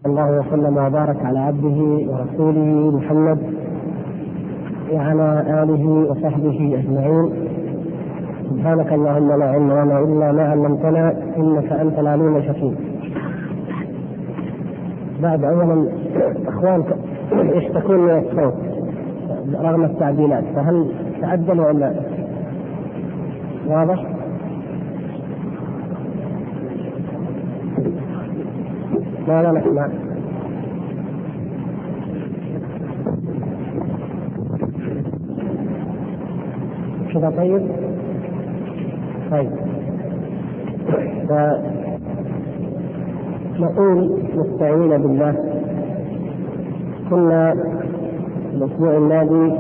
الله وسلم وبارك على عبده ورسوله محمد وعلى آله وصحبه أجمعين. سبحانك اللهم لا علم لنا إلا ما علمتنا إنك أنت العليم الحكيم. بعد أولا إخوان يشتكون من الصوت رغم التعديلات، فهل تعدل ولا واضح؟ لا نسمع. كذا طيب. نقول نستعين بالله. كنا الأسبوع الماضي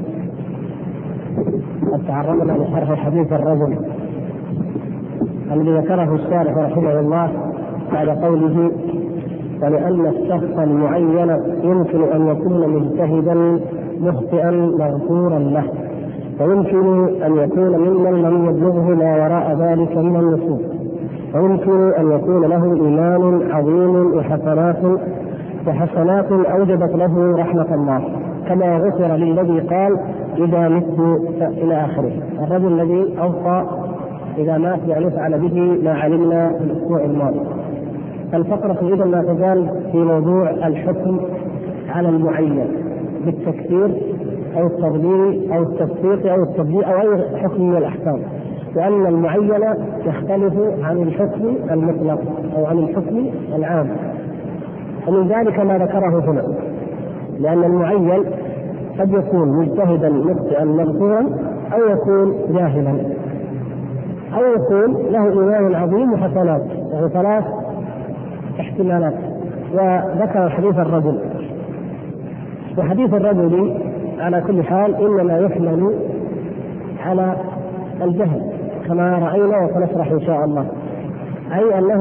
قد تعرضنا لشرح حديث الرجل الذي ذكره الشارح رحمه الله بعد قوله: ولأن الشخص المعين يمكن أن يكون مجتهدا مخطئا مغفورا له، ويمكن أن يكون ممن لم يبلغه ما وراء ذلك من النصوص، ويمكن أن يكون له إيمان عظيم وحسنات أوجبت له رحمة الله، كما غفر للذي قال إذا مت إلى آخره. الرجل الذي أوصى إذا مات يعني فعل به ما علمنا في الأسبوع الماضي. الفقرة إذا ما تزال في موضوع الحكم على المعين بالتكفير أو التضليل أو التصديق أو التبديل أو أي حكم من الأحكام، وأن المعين يختلف عن الحكم المطلق أو عن الحكم العام. ومن ذلك ما ذكره هنا، لأن المعين قد يكون مجتهدا مخطئا مغفورا، أو يكون جاهلا، أو يكون له إيمان عظيم وحسنات، يعني ثلاث احتمالات. وذكر حديث الرجل، وحديث الرجل على كل حال إنما يحمل على الجهل كما رأينا وسنشرح إن شاء الله، أي أنه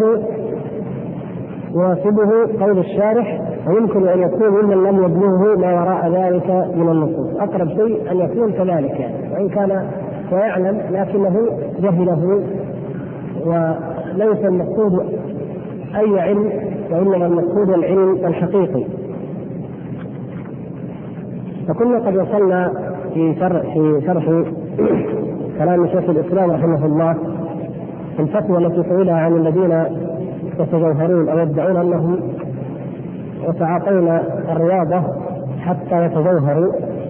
يواصله قول الشارح: ويمكن أن يكون ممن لم يبلغه ما وراء ذلك من النصوص. أقرب شيء أن يكون كذلك، يعني وإن كان ويعلم لكنه جهله، وليس المقصود أي علم، وإنما المقصود العلم الحقيقي. فكنا قد وصلنا في شرح كلام شيخ الإسلام رحمه الله في الفتوى التي سئلها عن الذين يتجوهرون أو يدعون أنهم يتعاطون الرياضة حتى يتجوهروا،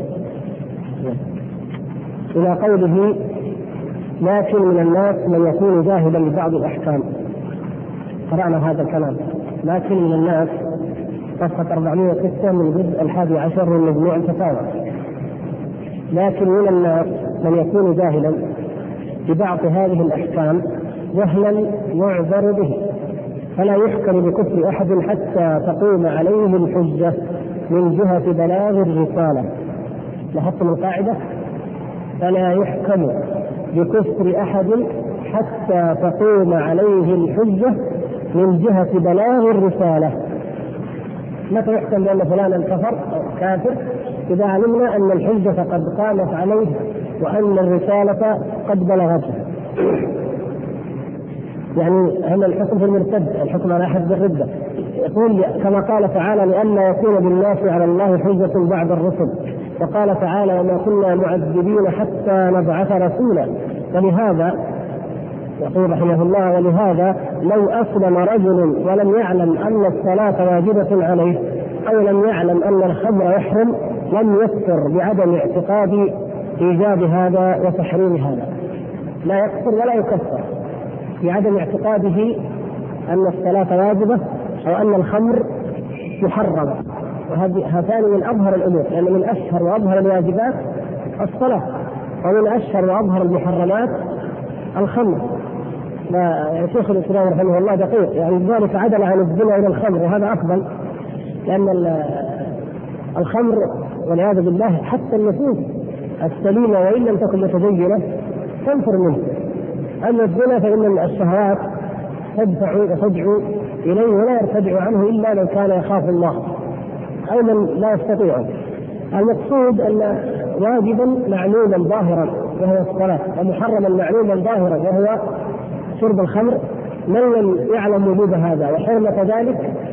إلى قوله: لكن من الناس من يكون جاهلا ببعض الأحكام. قرأنا هذا الكلام: لكن من الناس، صفحة 406 من الجزء 11 من مجموع الفتاوى. لكن من الناس من يكون جاهلا ببعض هذه الأحكام جهلا يعذر به، فلا يحكم بكفر أحد حتى تقوم عليه الحجة من جهة بلاغ الرسالة. لاحظتم القاعدة: فلا يحكم بكفر أحد حتى تقوم عليه الحجة من جهة بلاغ الرسالة. متى يحكم بأن فلانا كفر أو كافر؟ إذا علمنا أن الحجة قد قامت عليه وأن الرسالة قد بلغته. يعني هذا الحكم في المرتد، الحكم على أحد بالردة، يقول كما قال تعالى: لئلا يكون بالناس على الله حجة بعد الرسل. وقال تعالى: وما كنا معذبين حتى نبعث رسولا. ولهذا يقول رحمه الله: ولهذا لو أسلم رجل ولم يعلم أن الصلاة واجبة عليه، أو لم يعلم أن الخمر يحرم، لم يكفر بعدم اعتقاد إيجاب هذا وتحريم هذا. لا يكفر ولا يكفر بعدم اعتقاده أن الصلاة واجبة أو أن الخمر محرمة. وهذان من أظهر الأمور، لأن من أشهر وأظهر الواجبات الصلاة، ومن أشهر وأظهر المحرمات الخمر. شيخ الإسلام رحمه الله دقيق، يعني ذلك عدل عن الزنا إلى الخمر، وهذا أفضل، لأن الخمر والعياذ بالله حتى النفوس السليمة وإن لم تكن متدينة تنفر منه. أما الزنا فإن الشهوات تدفع إليه ولا يرتدع عنه إلا لو كان يخاف الله أو من لا يستطيعه. المقصود أن واجبا معلوما ظاهرا وهو الصلاة، ومحرما معلوما ظاهرا وهو شرب الخمر، من لم يعلم وجود هذا وحرمة ذلك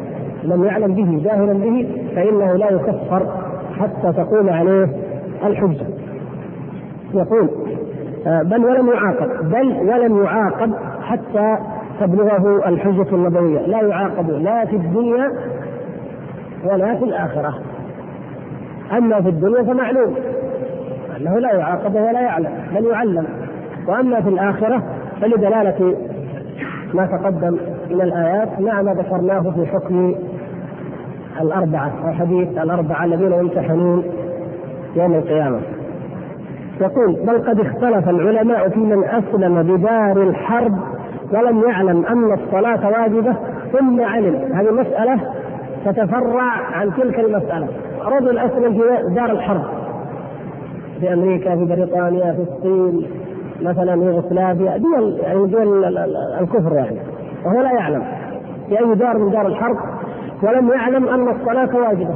لم يعلم به جاهلا به فإنه لا يكفر حتى تقوم عليه الحجة. يقول بل ولم يعاقب حتى تبلغه الحجة النبوية، لا يعاقب لا في الدنيا ولا في الآخرة. أما في الدنيا فمعلوم أنه لا يعاقب ولا يعلم بل يعلم، وأما في الآخرة فلدلالة ما تقدم من الآيات مع ما ذكرناه في حكم الأربعة أو حديث الأربعة الذين يمتحنون يوم القيامة. يقول بل قد اختلف العلماء في من أسلم بدار الحرب ولم يعلم أن الصلاة واجبة ثم علم. هذه مسألة تتفرع عن تلك المسألة. رجل أسلم في دار الحرب في أمريكا، في بريطانيا، في الصين مثلا، يوغوسلافيا، دول الكفر يعني، وهو لا يعلم في أي دار من دار الحرب، ولم يعلم أن الصلاة واجبة.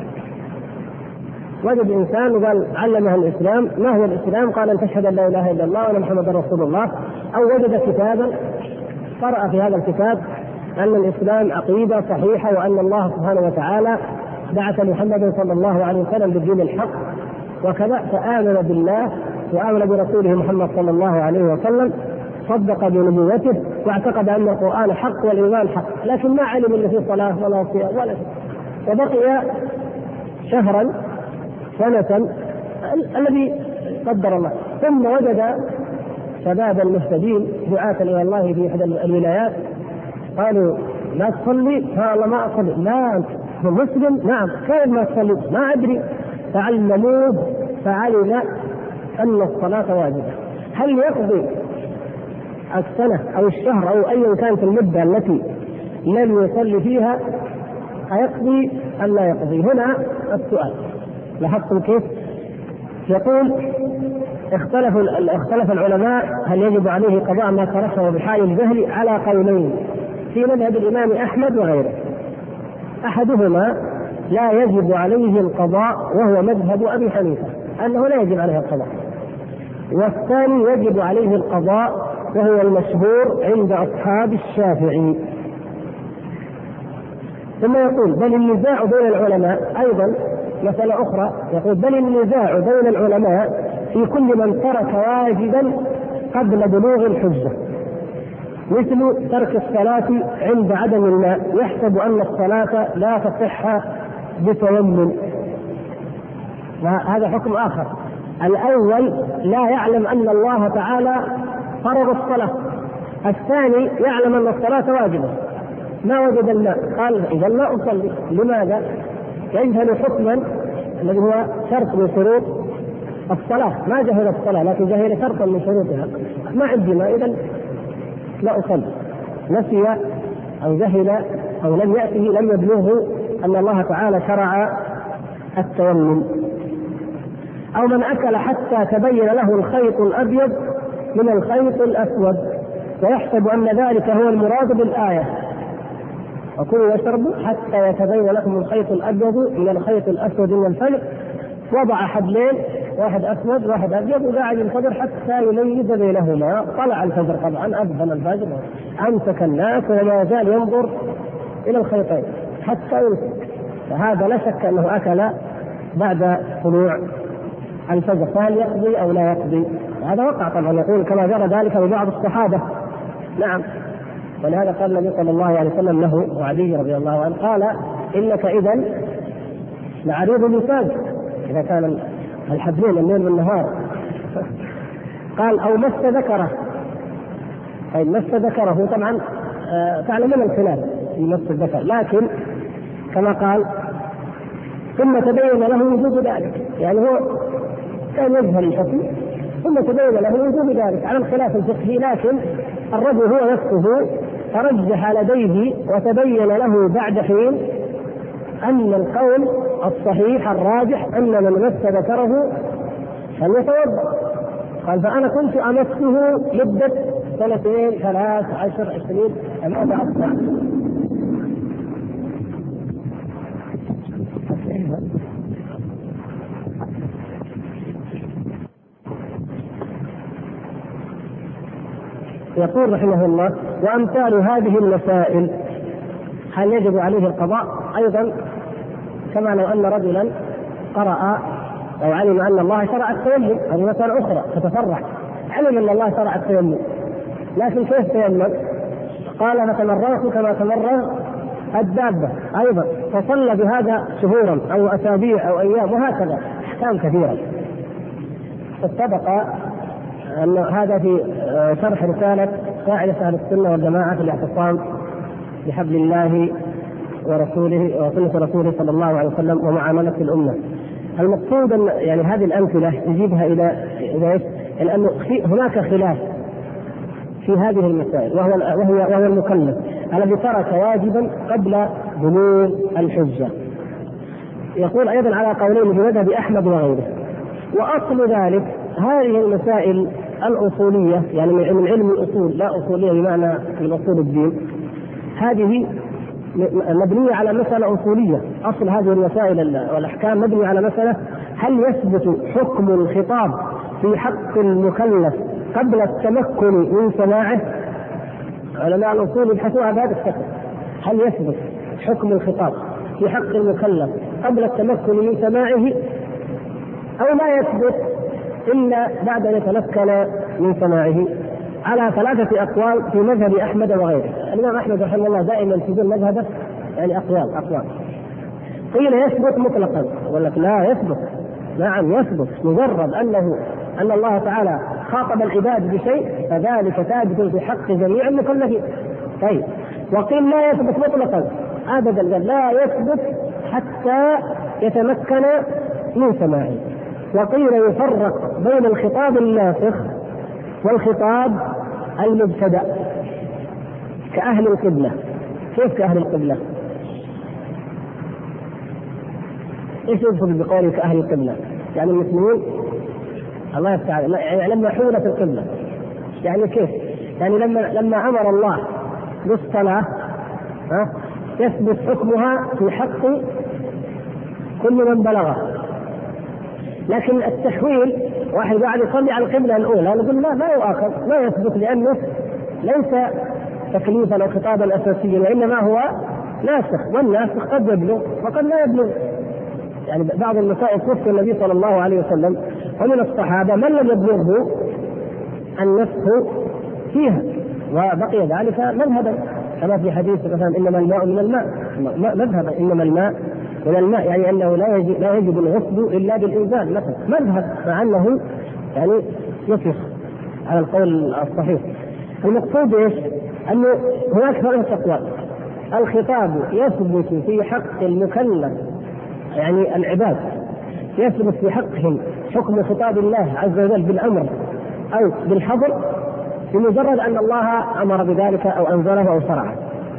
وجد إنسان وقال علمه الإسلام، ما هو الإسلام؟ قال أن تشهد أن لا إله إلا الله وأن محمدا رسول الله. أو وجد كتابا قرأ في هذا الكتاب أن الإسلام عقيدة صحيحة وأن الله سبحانه وتعالى بعث محمدا صلى الله عليه وسلم بالدين الحق وكذا، فآمن بالله وآمن برسوله محمد صلى الله عليه وسلم، صدق بنبوته واعتقد أن القرآن حق والإيمان حق، لكن ما علم أن فيه صلاة ولا صيام ولا شيء، وبقي شهرا سنة الذي قدر الله. ثم وجد شباب المهتدين دعاة إلى الله في إحدى الولايات قالوا لا تصلي؟ قال ما أصلي. لا مسلم؟ نعم. كيف ما تصلي؟ ما أدري. فعلموه فعلم أن الصلاة واجبة. هل يقضي السنة أو الشهر أو أي كانت المدة التي لم يصلي فيها أيقضي أم لا يقضي؟ هنا السؤال. لاحظتم كيف؟ يقول اختلف العلماء هل يجب عليه قضاء ما تركه بحال الجهل على قولين في مذهب الإمام أحمد وغيره. أحدهما لا يجب عليه القضاء وهو مذهب أبي حنيفة أنه لا يجب عليه القضاء، والثاني يجب عليه القضاء وهو المشهور عند أصحاب الشافعي. ثم يقول بل النزاع بين العلماء أيضا مسألة أخرى، يقول بل النزاع بين العلماء في كل من ترك واجبا قبل بلوغ الحجة، مثل ترك الصلاة عند عدم الماء يحسب أن الصلاة لا تصح بتيمم، هذا حكم آخر. الأول لا يعلم أن الله تعالى فرض الصلاة، الثاني يعلم أن الصلاة واجبة ما وجد الماء قال إذا لا أصلي. لماذا؟ يجهل حكما الذي هو شرط من شروط الصلاة، ما جهل الصلاة لكن جهل شرطا من شروطها، ما عندي ماء إذا لا أصلي. نسي أو جهل أو لم يأته لم يبلغه أن الله تعالى شرع التيمم. أو من أكل حتى تبين له الخيط الأبيض من الخيط الأسود ويحسب أن ذلك هو المراد بالآية وكلوا واشربوا حتى يتبين لكم الخيط الأبيض من الخيط الأسود من الفجر، وضع حبلين واحد أسود واحد أبيض وقاعد ينتظر حتى يميز بينهما. طلع الفجر طبعا أذن الفجر أمسك الناس وما زال ينظر إلى الخيطين حتى يمسك، فهذا لا شك أنه أكل بعد طلوع الفجر، فهل يقضي أو لا يقضي؟ هذا وقع طبعا، يقول كما جرى ذلك ببعض الصحابة. نعم، ولهذا قال النبي صلى الله عليه وسلم له وعلي رضي الله عنه قال إنك إذا لعريض لسان إذا كان الحبلين الليل والنهار. قال أو مس ذكره، أي مس ذكره طبعا تعلمون الخلاف في مس الذكر، لكن كما قال ثم تبين له وجوب ذلك، يعني هو كان يجهل الحكم ثم تبين له وجوب ذلك على الخلاف الفقهي، لكن الرجل هو نفسه ترجح لديه وتبين له بعد حين أن القول الصحيح الراجح أن من مس ذكره فليتوضأ. قال فأنا كنت أمسه مدة 2 3 10 20 أمام أكثر. يقول رحمه الله وأمثال هذه المسائل هل يجب عليه القضاء؟ أيضا كما لو أن رجلا قرأ أو علم أن الله شرع التيمم، هذه مسألة أخرى فتفرع، علم أن الله شرع التيمم لكن كيف تيمم؟ قال فتمرغت كما تمرغ الدابة أيضا، فصلى بهذا شهورا أو أسابيع أو أيام، وهكذا أحكام كثيرة. فاتفق أن هذا في شرح رسالة قاعدة أهل السنة والجماعة في الاعتصام بحبل الله ورسوله وسنة رسوله صلى الله عليه وسلم ومعاملة الأمة. المقصود أن يعني هذه الأمثلة يجيبها إلى أنه هناك خلاف في هذه المسائل، وهو المكلف الذي ترك واجبا قبل بلوغ الحجة. يقول أيضا على قولين في مذهب أحمد وغيره. وأصل ذلك هذه المسائل الأصولية، يعني من علم الأصول، لا أصولية بمعنى من أصول الدين، هذه مبنية على مسألة أصولية. أصل هذه المسائل والأحكام مبنية على مسألة: هل يثبت حكم الخطاب في حق المكلف قبل التمكن من سماعه؟ علماء الأصول يبحثوا بهذا الشكل: هل يثبت حكم الخطاب في حق المكلف قبل التمكن من سماعه، أو لا يثبت إلا بعد أن يتمكن من سماعه؟ على ثلاثة أقوال في مذهب أحمد وغيره. الإمام أحمد رحمه الله دائما يلتزم مذهبه يعني أقوال. قيل يثبت مطلقا، ولك لا يثبت. نعم يثبت، مجرد أن الله تعالى خاطب العباد بشيء فذلك ثابت في حق جميع المكلفين. طيب، وقيل لا يثبت مطلقا أبدا، لا يثبت حتى يتمكن من سماعه. وقيل يفرق بين الخطاب الناسخ والخطاب المبتدأ كأهل القبلة. كيف كأهل القبلة؟ ايش يقصد بقوله كأهل القبلة؟ يعني المسلمين الله تعالى يعني لما حولت القبلة، يعني كيف؟ يعني لما أمر الله بالصلاة يثبت حكمها في حق كل من بلغه. لكن التحويل واحد قاعد يصلي على القبلة الأولى نقول لا يؤاخذ، لا يثبت، لأنه ليس تكليفا أو خطابا أساسيا، وإنما هو ناسخ، والناسخ قد يبلغ وقد لا يبلغ. يعني بعض المسائل توفي النبي صلى الله عليه وسلم ومن الصحابة من لم يبلغه النسخ فيها وبقي ذلك مذهبا، كما في حديث مثلا إنما الماء من الماء، مذهبا إنما الماء من الماء، يعني أنه لا يجب الغسل إلا بالإنزال مثلا، مذهب، مع أنه يعني يصح على القول الصحيح. المقصود إيش؟ أنه هناك ثلاثة أقوال: الخطاب يثبت في حق المكلف يعني العباد، يثبت في حقهم حكم خطاب الله عز وجل بالأمر أو بالحظر بمجرد أن الله أمر بذلك أو أنزله أو شرعه،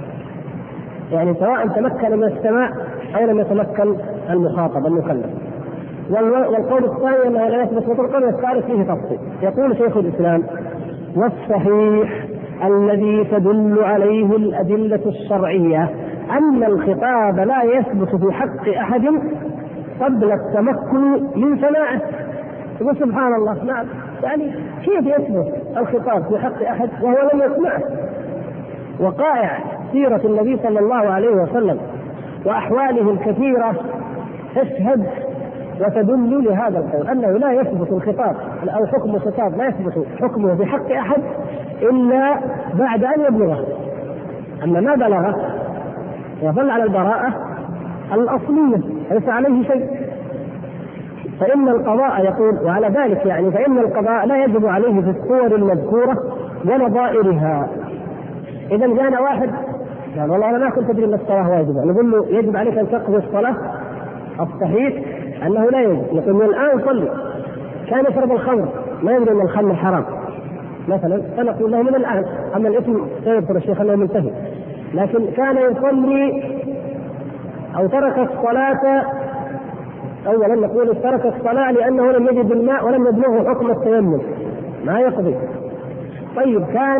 يعني سواء تمكن من السماع أو لم يتمكن المخاطب المكلف. والقول الثاني أنه لا يثبت مطلقا، والثالث فيه تفصيل. يقول شيخ الإسلام: والصحيح الذي تدل عليه الأدلة الشرعية أن الخطاب لا يثبت في حق أحد قبل التمكن من سماعه. يقول سبحان الله، نعم، يعني كيف يثبت الخطاب في حق أحد وهو لم يسمعه؟ وقائع سيرة النبي صلى الله عليه وسلم وأحواله الكثيرة تشهد وتدل لهذا القول، أنه لا يثبت الخطاب أو حكم الخطاب لا يثبت حكمه في حق أحد إلا بعد أن يبلغه. أما ما بلغه يظل على البراءة الأصلية، ليس عليه شيء. فإن القضاء يقول، وعلى ذلك يعني فإن القضاء لا يجب عليه في الصور المذكورة ونظائرها. إذا جاءنا واحد قال والله أنا ما كنت أدري أن الصلاة واجبة، نقول له يجب عليك أن تقضي الصلاة. الصحيح أنه لا يجب. نقول من الآن صلي. كان يشرب الخمر ما يدري أن الخمر حرام مثلا، فنقول له من الآن، أما الاسم سيذكر الشيخ أنه منتهي، لكن كان يصلي أو ترك الصلاة، أولا نقول ترك الصلاة لأنه لم يجد الماء ولم يبلغه حكم التيمم، ما يقضي. طيب كان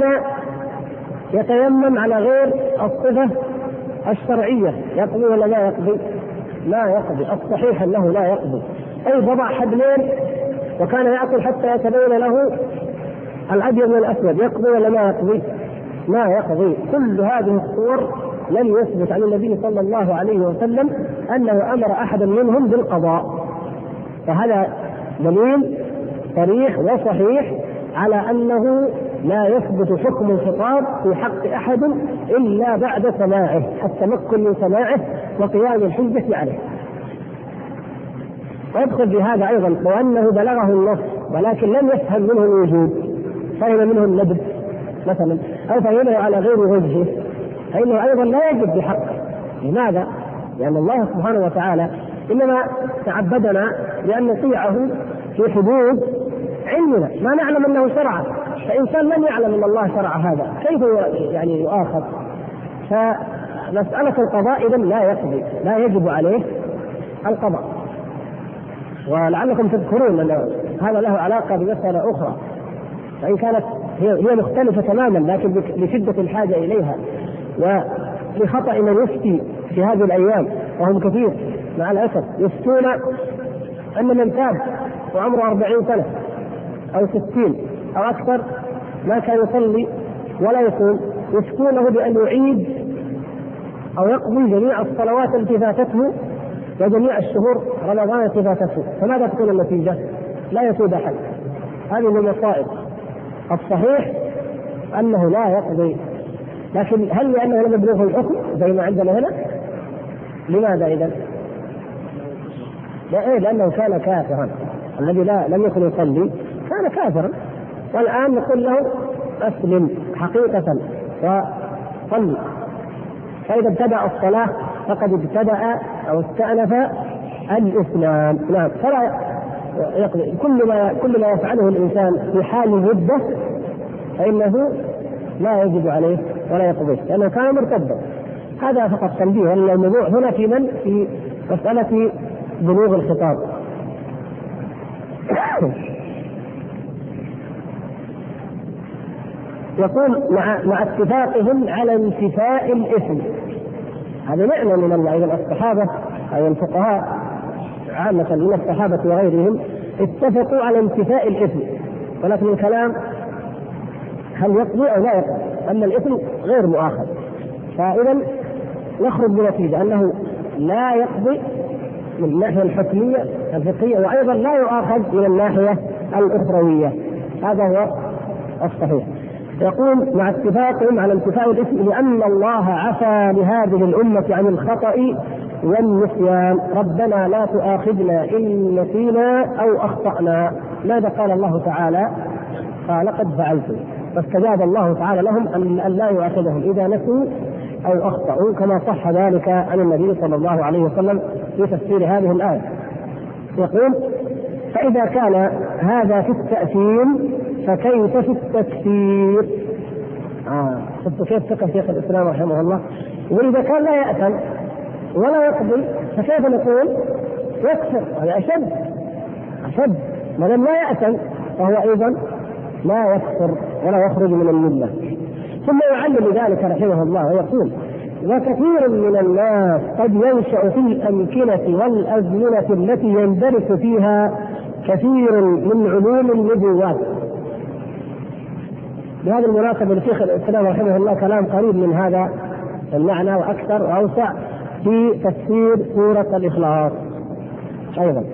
يتيمم على غير الصفة الشرعية، يقضي ولا لا يقضي؟ لا يقضي. الصحيح أنه لا يقضي. طيب وضع حبلين وكان يأكل حتى يتبين له الأبيض من الأسود، يقضي ولا ما يقضي؟ ما يقضي. كل هذه الصور لم يثبت عن النبي صلى الله عليه وسلم أنه أمر أحدا منهم بالقضاء. فهذا دليل صريح وصحيح على أنه لا يثبت حكم الخطاب في حق أحد إلا بعد سماعه، التمكن من سماعه وقيام الحجة عليه. ويدخل في هذا أيضا لو أنه بلغه النص ولكن لم يفهم منه الوجود، فهم منه الندب مثلا أو فهمه على غير وجهه، فإنه أيضا لا يجب بحقه. لماذا؟ لأن الله سبحانه وتعالى إنما تعبدنا بأن نطيعه في حدود علمنا، ما نعلم أنه شرع. فإنسان لم يعلم أن الله شرع هذا كيف يعني يؤاخذ؟ فمسألة القضاء إذن لا يقضي، لا يجب عليه القضاء. ولعلكم تذكرون أن هذا له علاقة بمسألة أخرى، وإن كانت هي مختلفة تماما لكن لشدة الحاجة إليها ولخطأ من يفتي في هذه الأيام، وهم كثير مع الأسف، يفتون أن من تاب وعمره 40 سنة أو 60 أو أكثر ما كان يصلي ولا يصوم، يفتونه بأن يعيد أو يقضي جميع الصلوات التي فاتته وجميع الشهور رمضان التي فاتته. فماذا تكون النتيجة؟ لا يتوب أحد. هذه من المصائب. الصحيح أنه لا يقضي، لكن هل لأنه لم يبلغه الحكم زي ما عندنا هنا؟ لماذا إذن؟ لأنه كان كافرا. الذي لم يكن يصلي كان كافرا، والآن نقول له أسلم حقيقة وصلي. فإذا ابتدأ الصلاة فقد ابتدأ أو استأنف الإسلام. نعم، فلا يقضي. كل ما يفعله الإنسان في حال الردة فإنه لا يجب عليه ولا يقضي لأنه كان مرتدا. هذا فقط تنبيه. الموضوع هنا في مسألة بلوغ الخطاب. يقول مع اتفاقهم على انتفاء الإثم. هذا نعمة من الله. إذا الصحابة أو الفقهاء عامة من الصحابة وغيرهم اتفقوا على انتفاء الإثم، ولكن الكلام هل يقضي أو لا يقضي؟ أما الإثم غير مؤاخذ. فإذا نخرج بنتيجة أنه لا يقضي من الناحية الحكمية الفقهية، وأيضا لا يؤاخذ من الناحية الأخروية. هذا هو الصحيح. يقول مع اتفاقهم على انتفاء الإثم لأن الله عفى لهذه الأمة عن الخطأ والنسيان. ربنا لا تؤاخذنا إن نسينا أو أخطأنا. ماذا قال الله تعالى؟ قال قد فعلتم. فاستجاب الله تعالى لهم أن لا يؤاخذهم إذا نسوا أو أخطأوا، كما صح ذلك عن النبي صلى الله عليه وسلم في تفسير هذه الآية. يقول فإذا كان هذا في التأثيم فكيف في التكفير؟ كيف فقه شيخ الإسلام رحمه الله؟ وإذا كان لا يأثم ولا يقضي فكيف نقول يكفر؟ هذا أشد. ما لم لا يأثم فهو أيضا لا يكفر ولا يخرج من الملة. ثم يعلم ذلك رحمه الله ويقول وكثير من الناس قد ينشأ في الأمكنة والأزمنة التي يندرس فيها كثير من علوم النبوات. بهذه المناسبة لشيخ الإسلام رحمه الله كلام قريب من هذا المعنى وأكثر وأوسع في تفسير سورة الإخلاص أيضا.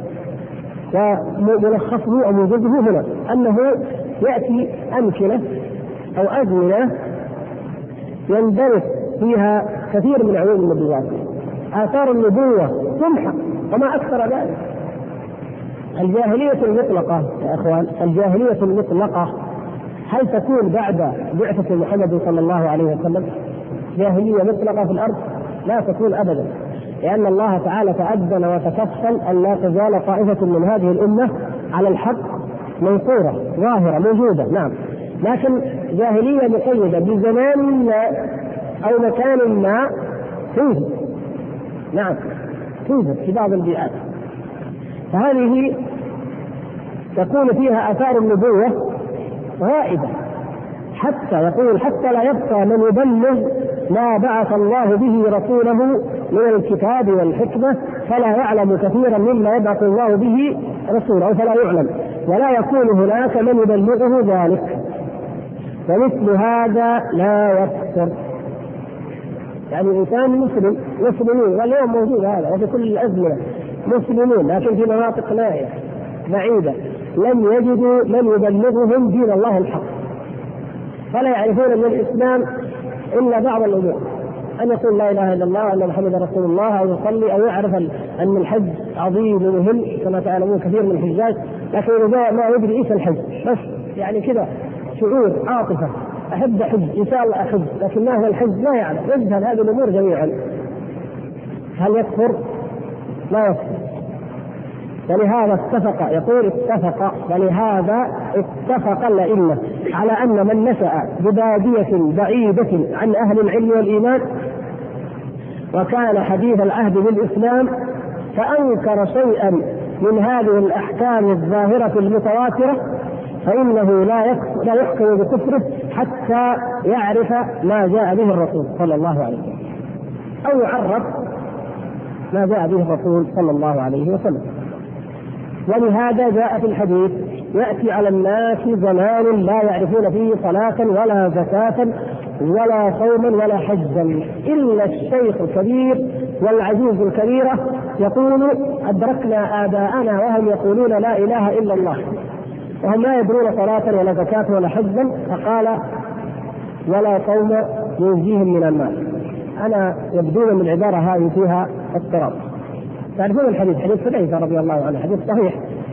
وملخصه أو موجوده هنا أنه يأتي أمكنة أو أزمنة يندرس فيها كثير من علوم النبوات، آثار النبوة تمحق وما أكثر ذلك. الجاهلية المطلقة يا أخوان، الجاهلية المطلقة هل تكون بعد بعثة محمد صلى الله عليه وسلم؟ جاهلية مطلقة في الأرض لا تكون أبدا، لأن الله تعالى تأذن وتكفل أن لا تزال طائفة من هذه الأمة على الحق منصورة ظاهرة موجودة. نعم، لكن جاهلية مقيدة بزمان ما أو مكان ما توجد. نعم توجد في بعض البيئات، فهذه تكون فيها آثار النبوة غائبة، حتى يقول حتى لا يبقى من يبلغ ما بعث الله به رسوله من الكتاب والحكمة، فلا يعلم كثيرا مما يبعث الله به رسوله فلا يعلم، ولا يكون هناك من يبلغه ذلك، ومثل هذا لا يكفر. يعني إنسان مسلم مسلمين، واليوم موجود هذا وفي كل الأزمنة مسلمين، لكن في مناطق نائية بعيدة لم يجدوا من يبلغهم دين الله الحق، فلا يعرفون من الإسلام إلا بعض الأمور، أن يقول لا إله إلا الله وأن محمد رسول الله، أو يصلي، أو يعرف أن الحج عظيم ومهم كما تعلمون كثير من الحجاج، لكن إذا ما يدري إيش الحج، بس يعني كذا شعور عاطفة أحب أحج إن شاء الله أحج، لكن ما هو الحج لا يعلم، يجهل هذه الأمور جميعا. هل يكفر؟ لا يكفر. ولهذا اتفق الأئمة على أن من نشأ ببادية بعيدة عن أهل العلم والإيمان وكان حديث العهد بالإسلام فأنكر شيئا من هذه الأحكام الظاهرة المتواترة فإنه لا يحكم بكفره حتى يعرف ما جاء به الرسول صلى الله عليه وسلم، أو يعرف ما جاء به الرسول صلى الله عليه وسلم. ولهذا جاء في الحديث: يأتي على الناس زمان لا يعرفون فيه صلاة ولا زكاة ولا صوما ولا حجا إلا الشيخ الكبير والعجوز الكبيرة يقول: أدركنا آباءنا وهم يقولون لا إله إلا الله، وهم لا يدرون صلاة ولا زكاة ولا حجا، فقال: ولا صوم ينجيهم من النار. أنا يبدون من العبارة هذه فيها اضطراب. تعرفون الحديث، حديث حذيفة رضي الله عنه، حديث صحيح،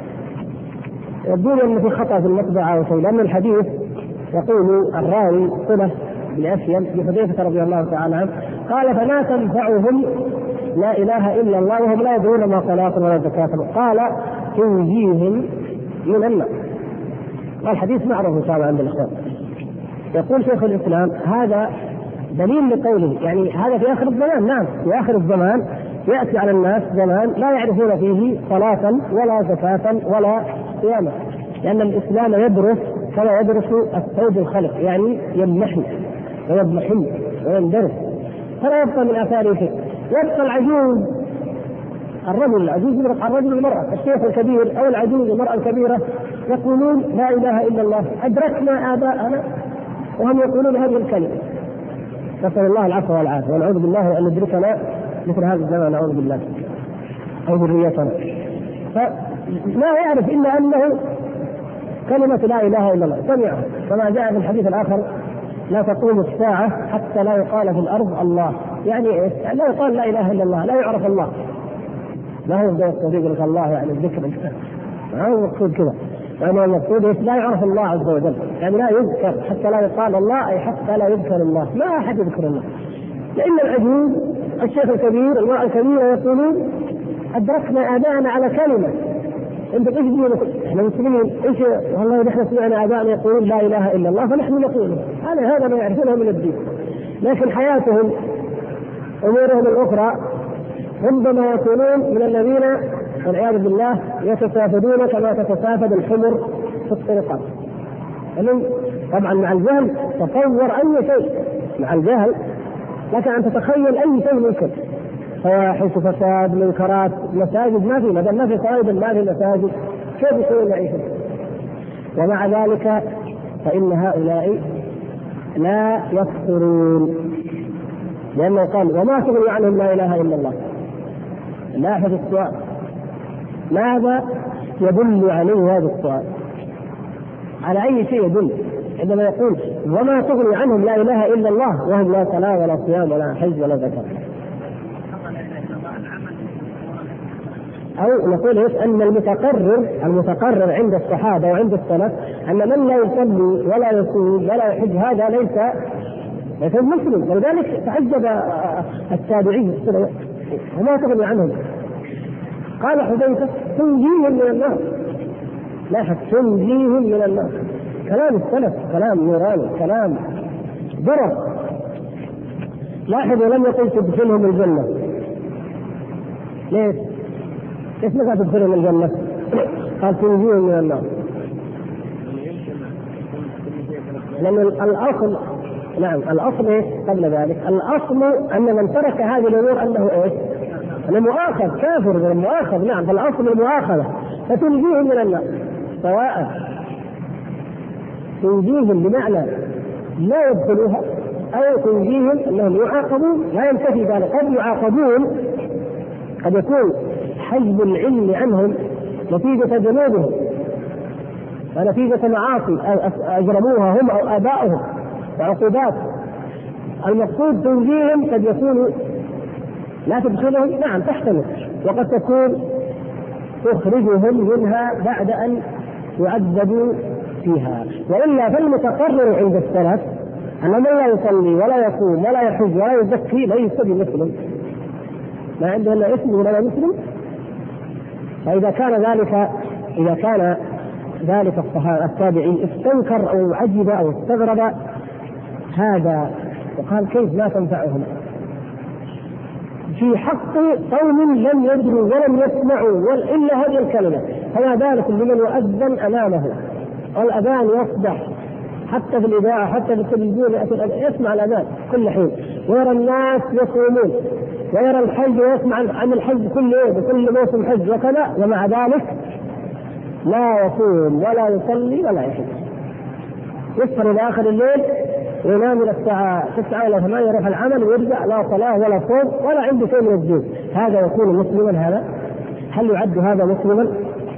يبدون أن في خطأ في المطبعة أو شيء، لأن الحديث يقول الراوي صلة بن أسيم لحذيفة رضي الله تعالى عنه قال: فما تنفعهم لا إله إلا الله وهم لا يدرون ما صلاة ولا زكاة، قال: تنجيهم من النار. والحديث معروف إن شاء الله عند الإخوان. يقول شيخ الإسلام: هذا دليل لقوله، يعني هذا في آخر الزمان. نعم، في آخر الزمان يأتي على الناس زمان لا يعرفون فيه صلاة ولا زكاة ولا صيامة، لأن الإسلام يدرس كما يدرس الثوب الخلق، يعني يمحي ويضمحل ويندرس، فلا يبقى من آثاره شيء. يبقى العجوز، الرجل العجوز يدرك الرجل المرأة، الشيخ الكبير أو العجوز المرأة الكبيرة يقولون لا إله إلا الله، أدركنا آباءنا وهم يقولون هذه الكلمة. نسأل الله العفو والعافية، ونعوذ بالله أن يدركنا مثل هذا الزمان، نعوذ بالله، أو ذريتنا. فلا يعرف إلا أنه كلمة لا إله إلا الله سمعها، كما جاء في الحديث الآخر: لا تقوم الساعة حتى لا يقال في الأرض الله. يعني إيه؟ يعني لا يقال لا إله إلا الله، لا يعرف الله، لا هو يقول لك الله يعني الذكر، ما هو مقصود كذا، يعني المقصود لا يعرف الله عز وجل، يعني لا يذكر حتى لا يقال الله، أي حتى لا يذكر الله، ما أحد يذكر الله. لأن العجوز، الشيخ الكبير، المرأة الكبيرة يقولون: أدركنا آباءنا على كلمة. أنت إيش بيقول؟ إحنا مسلمين، إيش والله نحن سمعنا آباءنا يقولون لا إله إلا الله فنحن نقول. هذا ما يعرفونه من الدين، لكن حياتهم أمورهم الأخرى ربما يكونون من الذين والعياذ بالله يتسافدون كما تتسافد الحمر في الطرقات. طبعا مع الجهل تصور أي شيء، مع الجهل لكن أن تتخيل أي شيء ممكن، فواحش، فساد، منكرات، مساجد ما في، ما في صائد، ما في مساجد، كيف يكون يعيشون؟ ومع ذلك فإن هؤلاء لا يكفرون، لأنه قال: وما تغني عنهم لا إله إلا الله. لاحظ السؤال، ماذا يدل عليه هذا السؤال؟ على أي شيء يدل عندما يقول وما تغني عنهم لا إله إلا الله وهم لا صلاة ولا صيام ولا حج ولا زكاة؟ أو نقول أن المتقرر عند الصحابة وعند السلف أن من لا يصلي ولا يصوم ولا يحج هذا ليس مسلم، ولذلك تعجب التابعين: وما تغني عنهم؟ قال حذيفة: تنجيهم من النار. لاحظ، تنجيهم من النار، كلام السلف كلام نوراني، كلام درر. لاحظ، ولم يقل تدخلهم الجنة. ليش؟ كيف ما تدخلهم الجنة؟ قال تنجيهم من النار، لأن الأصل، نعم الأصل إيه قبل ذلك؟ الأصل أن من ترك هذه الأمور أنه إيه؟ أنه مؤاخذ، كافر مؤاخذ. نعم، فالأصل المؤاخذة، فتنجيهم من النار سواء تنجيهم بمعنى لا يدخلوها أو تنجيهم أنهم يعاقبون. لا ينتفي ذلك، قد يعاقبون، قد يكون حجب العلم عنهم نتيجة ذنوبهم ونتيجة معاصي أجرموها هم أو آباؤهم وعقوبات. المقصود تنجيهم قد يكون لا تدخلهم، نعم تحتمل، وقد تكون تخرجهم منها بعد أن يعذبوا فيها. وإلا فالمتقرر عند السلف أن من لا يصلي ولا يصوم ولا يحج ولا يزكي ليس بمسلم، ما عنده إلا اسم ولا مسلم. فإذا كان ذلك التابعين استنكر أو عجب أو استغرب هذا وقال كيف لا تنفعهم في حق قوم لم يدروا ولم يسمعوا إلا هذه الكلمة، فما بالك بمن يؤذن أمامه والأذان يصدح حتى في الإذاعة حتى في التلفزيون يسمع الأذان كل حين، ويرى الناس يصومون ويرى الحج ويسمع عن الحج كل يوم وكل موسم حج وكذا، ومع ذلك لا يصوم ولا يصلي ولا يحج، يسهر إلى آخر الليل وينام إلى الساعة 9 إلى 8 يروح العمل ويرجع، لا صلاة ولا صوم ولا عنده شيء من الدين. هذا يكون مسلما؟ هذا هل يعد هذا مسلما؟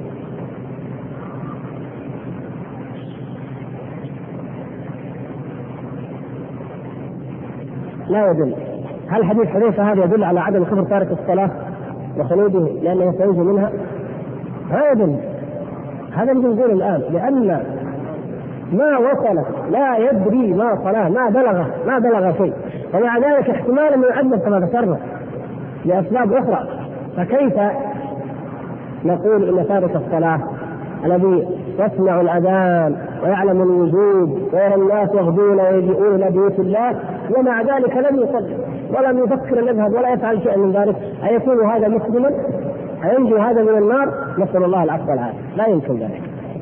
لا يدل. هل حديث حذيفة هذا يدل على عدم كفر تارك الصلاة وخلوده لأنه سينجو منها؟ لا يدل. هذا اللي نقول الآن، لأن ما وصلت لا يدري ما صلاة ما بلغ شيء، ومع ذلك احتمال أن يعذب كما ذكرنا لأسباب أخرى. فكيف نقول إن تارك الصلاة الذي يسمع الأذان ويعلم الوجود ويرى الناس يغدون ويجيئون إلى بيوت الله ومع ذلك لم يصلي ولم يفكر أن يذهب ولا يفعل شيئا من ذلك، أيكون هذا مسلما؟ أينجو هذا من النار؟ نسأل الله العفو والعافية. لا يمكن ذلك.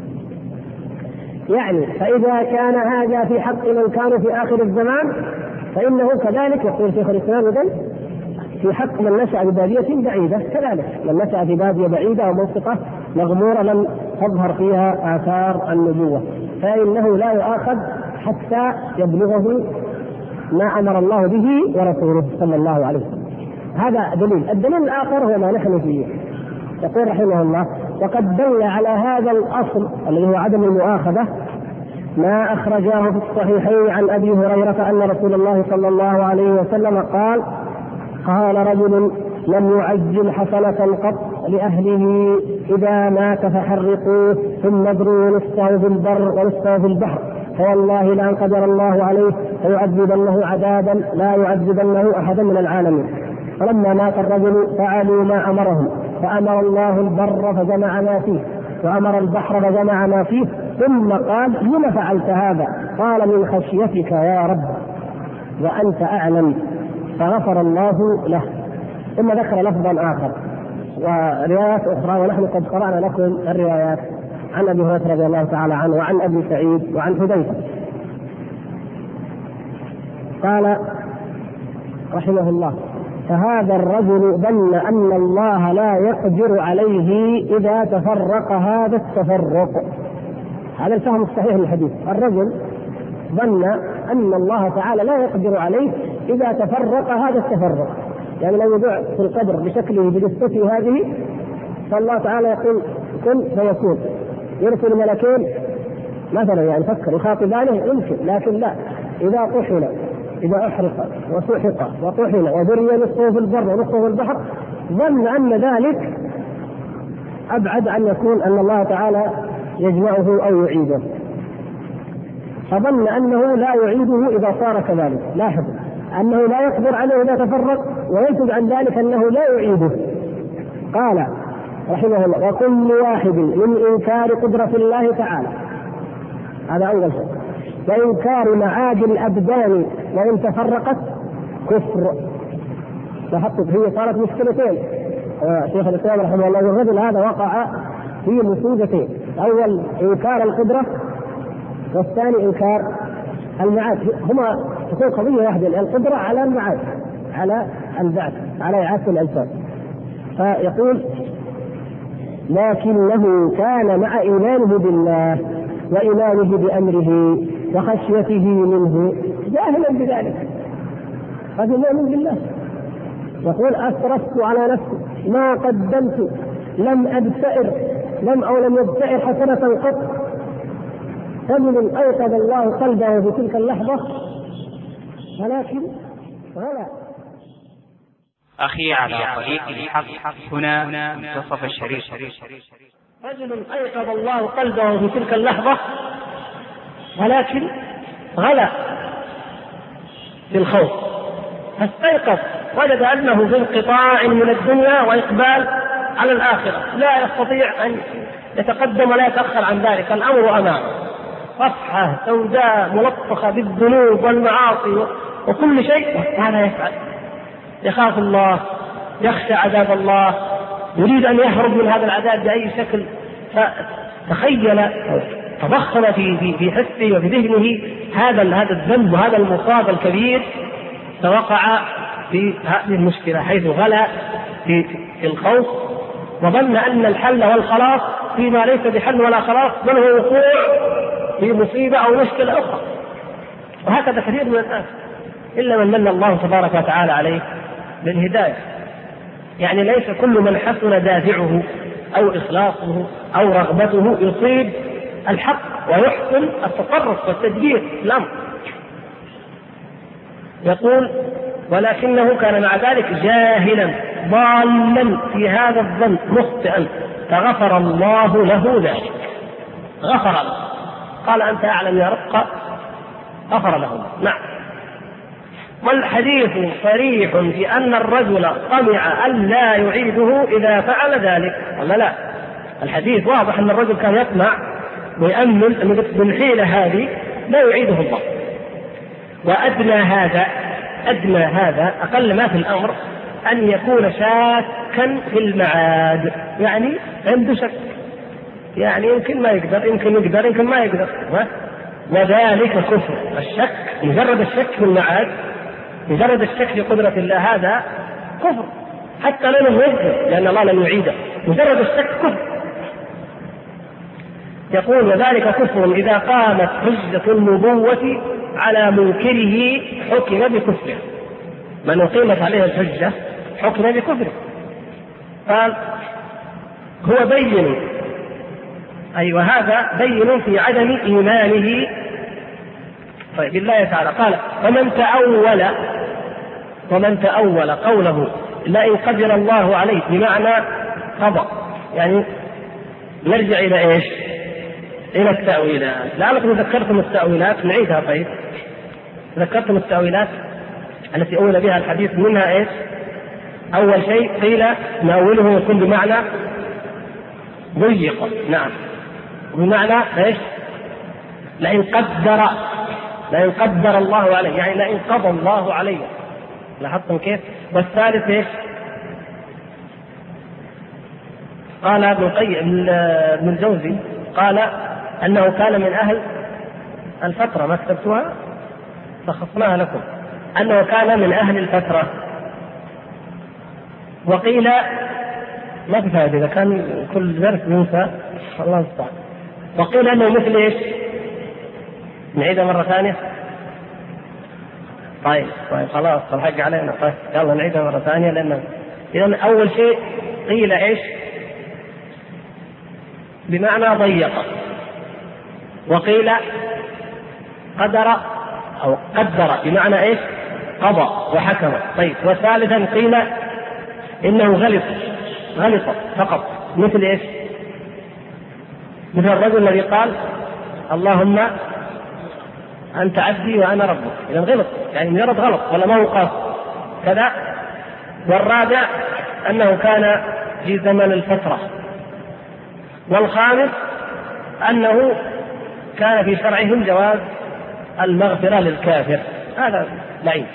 يعني فإذا كان هذا في حق من كانوا في آخر الزمان فإنه كذلك يقول شيخ الإسلام إذن في حق من نشأ ببادية بعيدة، كذلك من نشأ في بادية بعيدة ومنطقة مغمورة لم تظهر فيها آثار النبوة فإنه لا يؤاخذ حتى يبلغه ما أمر الله به ورسوله صلى الله عليه وسلم. هذا دليل. الدليل الآخر هو ما نحن فيه. يقول رحمه الله: وقد دل على هذا الأصل الذي هو عدم المؤاخذة ما أخرجاه في الصحيحين عن أبي هريرة أن رسول الله صلى الله عليه وسلم قال رجل لم يعجل حسنة قط لأهله إذا مات فحرقوه ثم اضروا نصفه في البر ونصفه في البحر فوالله لأن قدر الله عليه فيعذبنه عذابا لا يعذبنه أحدا من العالمين. فلما مات الرجل فعلوا ما أمرهم، فأمر الله البر فجمع ما فيه وأمر البحر فجمع ما فيه، ثم قال: لم فعلت هذا؟ قال: من خشيتك يا رب وأنت أعلم، فغفر الله له. ثم ذكر لفظا آخر وروايات أخرى، ونحن قد قرأنا لكم الروايات عن أبي هريرة رضي الله تعالى عنه وعن أبي سعيد وعن حذيفة. قال رحمه الله: فهذا الرجل ظن أن الله لا يقدر عليه إذا تفرق هذا التفرق. هذا الفهم الصحيح للحديث. الرجل ظن أن الله تعالى لا يقدر عليه إذا تفرق هذا التفرق، يعني لو يضع في القبر بشكله بجثته هذه فالله تعالى يقول كن فيكون، يرسل ملكين مثلا، يعني فكر يخاطبانه يمكن، لكن لا، إذا طحن، إذا أحرق وسحق وطحن وذري نصفه في البر ونصفه في البحر، ظن أن ذلك أبعد أن يكون أن الله تعالى يجمعه أو يعيده، فظن أنه لا يعيده إذا صار كذلك. لاحظ أنه لا يقدر عليه إذا تفرق، وينتج عن ذلك أنه لا يعيده. قال رحمه الله: وكل واحد من إنكار قدرة الله تعالى، هذا أول شيء، وإنكار معاد الأبدان وإن تفرقت كفر. تحقق هي صارت مشكلتين. شيخ الإسلام رحمه الله الرجل هذا وقع في مصيبتين: أول إنكار القدرة، والثاني إنكار المعاد. هما تكون قضية واحدة، القدرة على المعاد، على البعث، على إعادة الأجساد. فيقول: لكنه كان مع إيمانه بالله وإيمانه بأمره وخشيته منه جاهلا بذلك. هذا يؤمن بالله يقول أسرفت على نفسي ما قدمت لم يبتئر حسنة قط. رجل أيقظ الله قلبه في تلك اللحظة ولكن غلا. أخي على طريق الحق هنا منتصف الشريط. رجل أيقظ الله قلبه في تلك اللحظة ولكن غلا في الخوف، فاستيقظ وجد أنه في انقطاع من الدنيا وإقبال على الآخرة، لا يستطيع أن يتقدم ولا يتأخر عن ذلك، الأمر أمامه صفحة سوداء ملطخة بالذنوب والمعاصي وكل شيء، هذا يفعل، يخاف الله، يخشى عذاب الله، يريد أن يهرب من هذا العذاب بأي شكل، فتخيل تضخم في حسه وفي ذهنه هذا الذنب وهذا المصاب الكبير، فوقع في هذه المشكلة حيث غلا في الخوف، وظن أن الحل والخلاص فيما ليس بحل ولا خلاص، بل هو وقوع في مصيبة أو مشكلة أخرى. وهكذا كثير من الناس، إلا من من الله تبارك وتعالى عليه بالهداية. يعني ليس كل من حسن دافعه أو إخلاصه أو رغبته يصيب الحق ويحسن التصرف والتدبير في الأمر. يقول ولكنه كان مع ذلك جاهلا ضالا في هذا الظن مخطئا، فغفر الله له ذلك. غفر له، قال أنت أعلم يا رب، غفر له. نعم. والحديث صريح في أن الرجل طمع أن لا يعيده إذا فعل ذلك، ولا لا؟ الحديث واضح أن الرجل كان يطمع ويأمل أن بالحيلة هذه لا يعيده الله. وأدنى هذا أقل ما في الأمر أن يكون شاكا في المعاد، يعني عنده شك، يعني يمكن ما يقدر، يمكن ما يقدر، وذلك كفر. الشك، مجرد الشك في المعاد، مجرد الشك في قدرة الله، هذا كفر حتى لو لم يذكر، لأن الله لم يعيده، مجرد الشك كفر. يقول وذلك كفر إذا قامت حجة النبوة على منكره حكم بكفره. من أقيمت عليه الحجة حكم بكفره. قال هو بين، أي وهذا بين في عدم إيمانه طيب بالله تعالى. قال ومن تأول قوله لئن قدر الله عليه بمعنى قضى، يعني نرجع إلى إيش؟ إلى التأويلات. لعلكم ذكرتم التأويلات، نعيدها. طيب ذكرتم التأويلات التي أول بها الحديث، منها إيش؟ أول شيء قيل نأوله يكون بمعنى ضيق، نعم، بمعنى إيش؟ لئن قدر الله عليه، يعني لئن قضى الله عليه. لاحظتم كيف؟ والثالث إيش؟ قال ابن الجوزي قال أنه كان من أهل الفترة، ما كتبتها لخصناها لكم، أنه كان من أهل الفترة. وقيل ما في فائدة إذا كان كل درس ينسى، الله يستعان. وقيل أنه مثل إيش؟ نعيدها مرة ثانية. طيب خلاص الحق علينا. طيب يلا نعيدها مرة ثانية. لأن إذن أول شيء قيل إيش؟ بمعنى ضيق. وقيل قدر بمعنى إيش؟ قضى وحكم. طيب وثالثا قيل إنه غلط فقط، مثل إيش؟ مثل الرجل الذي قال اللهم أنت عبدي وأنا ربك، إذا غلط، يعني مجرد غلط ولا ما هو قاصد كذا. والرابع أنه كان في زمن الفترة. والخامس أنه كان في شرعهم جواز المغفرة للكافر، هذا لعين.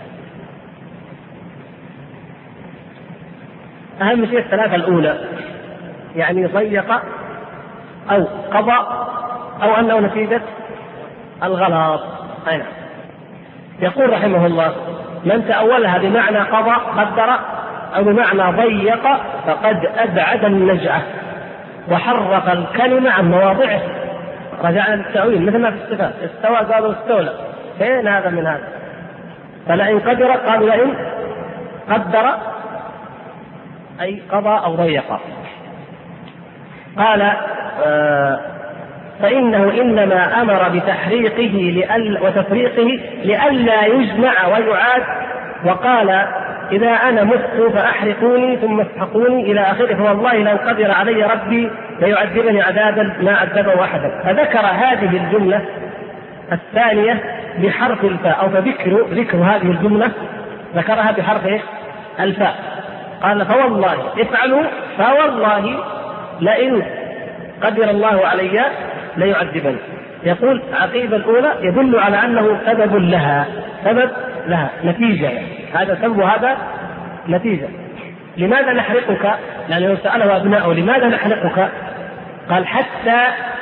أهم شيء الثلاثة الأولى، يعني ضيق أو قضى أو أنه نتيجة الغلط. أين يقول رحمه الله من تأولها بمعنى قدر أو بمعنى ضيق فقد أبعد النجعة وحرف الكلمة عن مواضعه. رجعنا للتأويل مثل ما في الصفات، استوى قالوا استولى، فين هذا من هذا؟ فلئن قدر قالوا لئن قدر أي قضى أو ضيق. قال فإنه إنما أمر بتحريقه وتفريقه لئلا يجمع ويعاد، وقال إذا أنا مت فأحرقوني ثم اسحقوني إلى آخره، فوالله لن قدر علي ربي ليعذبني عذابا ما عذبه أحدا. فذكر هذه الجملة الثانية بحرف الفاء، أو فذكر هذه الجملة ذكرها بحرف الفاء. قال فوالله افعلوا، فوالله لئن قدر الله علي ليعذبني. يقول عقيبة الأولى يدل على أنه سبب لها نتيجة، هذا سبب وهذا نتيجة. لماذا نحرقك؟ يعني لو سأله أبناؤه لماذا نحرقك؟ قال حتى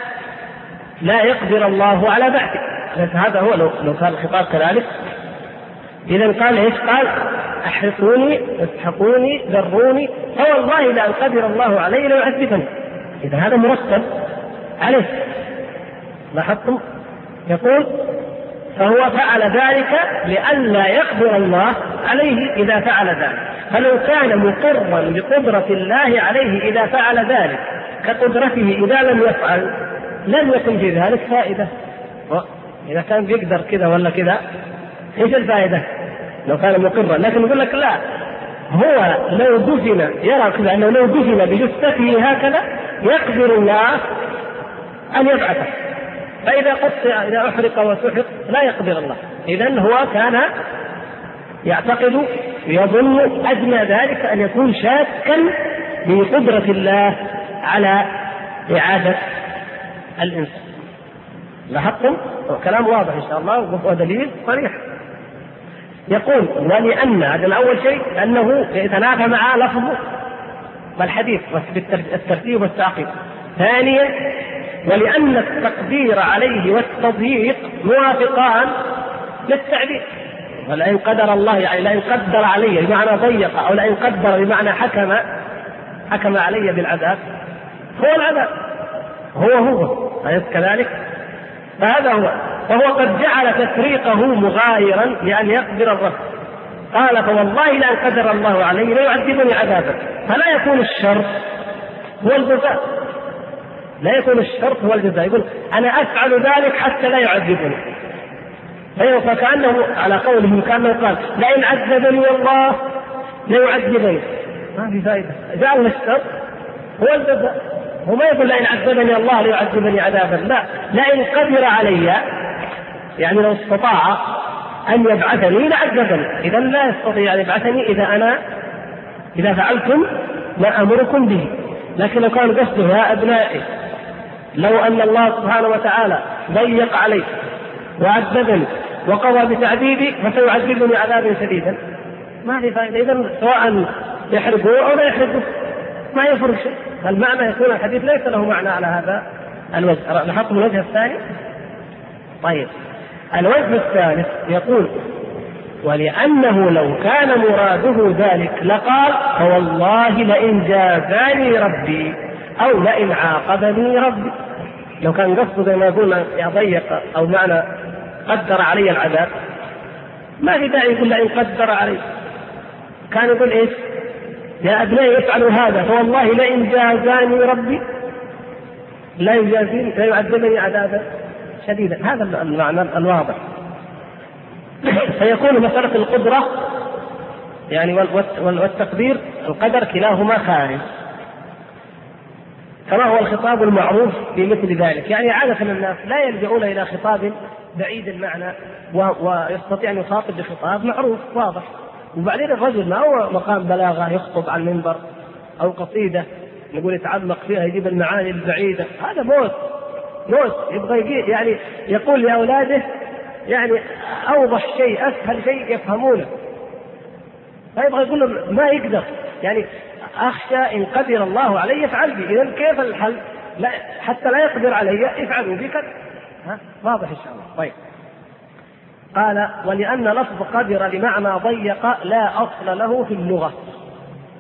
لا يقدر الله على بعثك. هذا هو لو كان الخطاب كذلك. إذا قال إيش؟ قال أحرقوني اسحقوني ذروني فوالله لأن قدر الله علي ليعذبني. إذا هذا مرتب عليه. لاحظتم؟ يقول فهو فعل ذلك لئلا يقدر الله عليه إذا فعل ذلك. فلو كان مقرا بقدرة الله عليه إذا فعل ذلك كقدرته إذا لم يفعل لم يكن في ذلك فائدة. إذا كان بيقدر كذا ولا كذا إيش الفائدة لو كان مقرا؟ لكن يقول لك لا، هو لو دفن يرى كذا أنه لو دفن بجثته هكذا يقدر الله أن يبعثه، فإذا إذا أحرق وسحق لا يقدر الله. إذن هو كان يعتقد يظن أدنى ذلك أن يكون شاكا بقدرة الله على إعادة الإنسان. لاحظتم؟ كلام واضح إن شاء الله ودليل صريح. يقول ولأن هذا أول شيء أنه يتنافى مع لفظه والحديث بالترتيب والتعقيب. ثانيا ولأن التقدير عليه والتضييق موافقان للتعبير. ولئن قدر الله يعني لئن قدر علي بمعنى ضيق، أو لئن قدر بمعنى حكم علي بالعذاب، هو العذاب هو أليس كذلك؟ فهذا هو. فهو قد جعل تفريقه مغايرا لأن يقدر الرب. قال فوالله لأن قدر الله علي ليعذبني عذابا، فلا يكون الشرط هو الجزاء، لا يكون الشرط هو الجزاء. يقول أنا أفعل ذلك حتى لا يعذبني، فكأنه على قوله كأنه قال لئن عذبني الله ليعذبني، ما في فائدة. جعل الشرط هو الجزاء، هو ما يقول لئن عذبني الله ليعذبني عذابا، لا، لئن قدر علي يعني لو استطاع أن يبعثني لعذبني. إذا لا يستطيع أن يبعثني إذا فعلتم ما أمركم به. لكن لو كان قصده يا أبنائي لو أن الله سبحانه وتعالى ضيق علي وعذبني وقضى بتعذيبي فسيعذبني عذابا شديدا، ما في فائدة. إذا سواء يحرقوه أو لا يحرقوه ما يفرق شيء. المعنى يكون الحديث ليس له معنى على هذا الوجه. لاحظتم الوجه الثاني؟ طيب الوجه الثالث يقول ولأنه لو كان مراده ذلك لقال فوالله لئن جازاني ربي أو لئن عاقبني ربي. لو كان قصده زي ما يقول يضيق أو معنى قدر علي العذاب ما في داعي يقول لئن قدر علي. كان يقول إيش؟ يا أبنائي يفعلوا هذا فوالله لئن جازاني ربي لا يجازيني لا يعذبني عذابا شديدا. هذا المعنى الواضح. فيكون مسألة القدرة يعني والتقدير القدر كلاهما خارج، كما هو الخطاب المعروف في مثل ذلك. يعني عادة الناس لا يلجؤون إلى خطاب بعيد المعنى ويستطيع أن يخاطب بخطاب معروف واضح. وبعدين الرجل ما هو مقام بلاغة يخطب عن المنبر أو قصيدة نقول يتعمق فيها يجيب المعاني البعيدة، هذا موت يبغى يجي يعني يقول لأولاده يعني أوضح شيء أسهل شيء يفهمونه، فيبغى يقول له ما يقدر يعني أخشى إن قدر الله علي يفعل بي. إذن كيف الحل؟ لا حتى لا يقدر علي افعلوا بي كذا. واضح إن شاء الله. طيب قال ولأن لفظ قدر بمعنى ضيق لا أصل له في اللغة.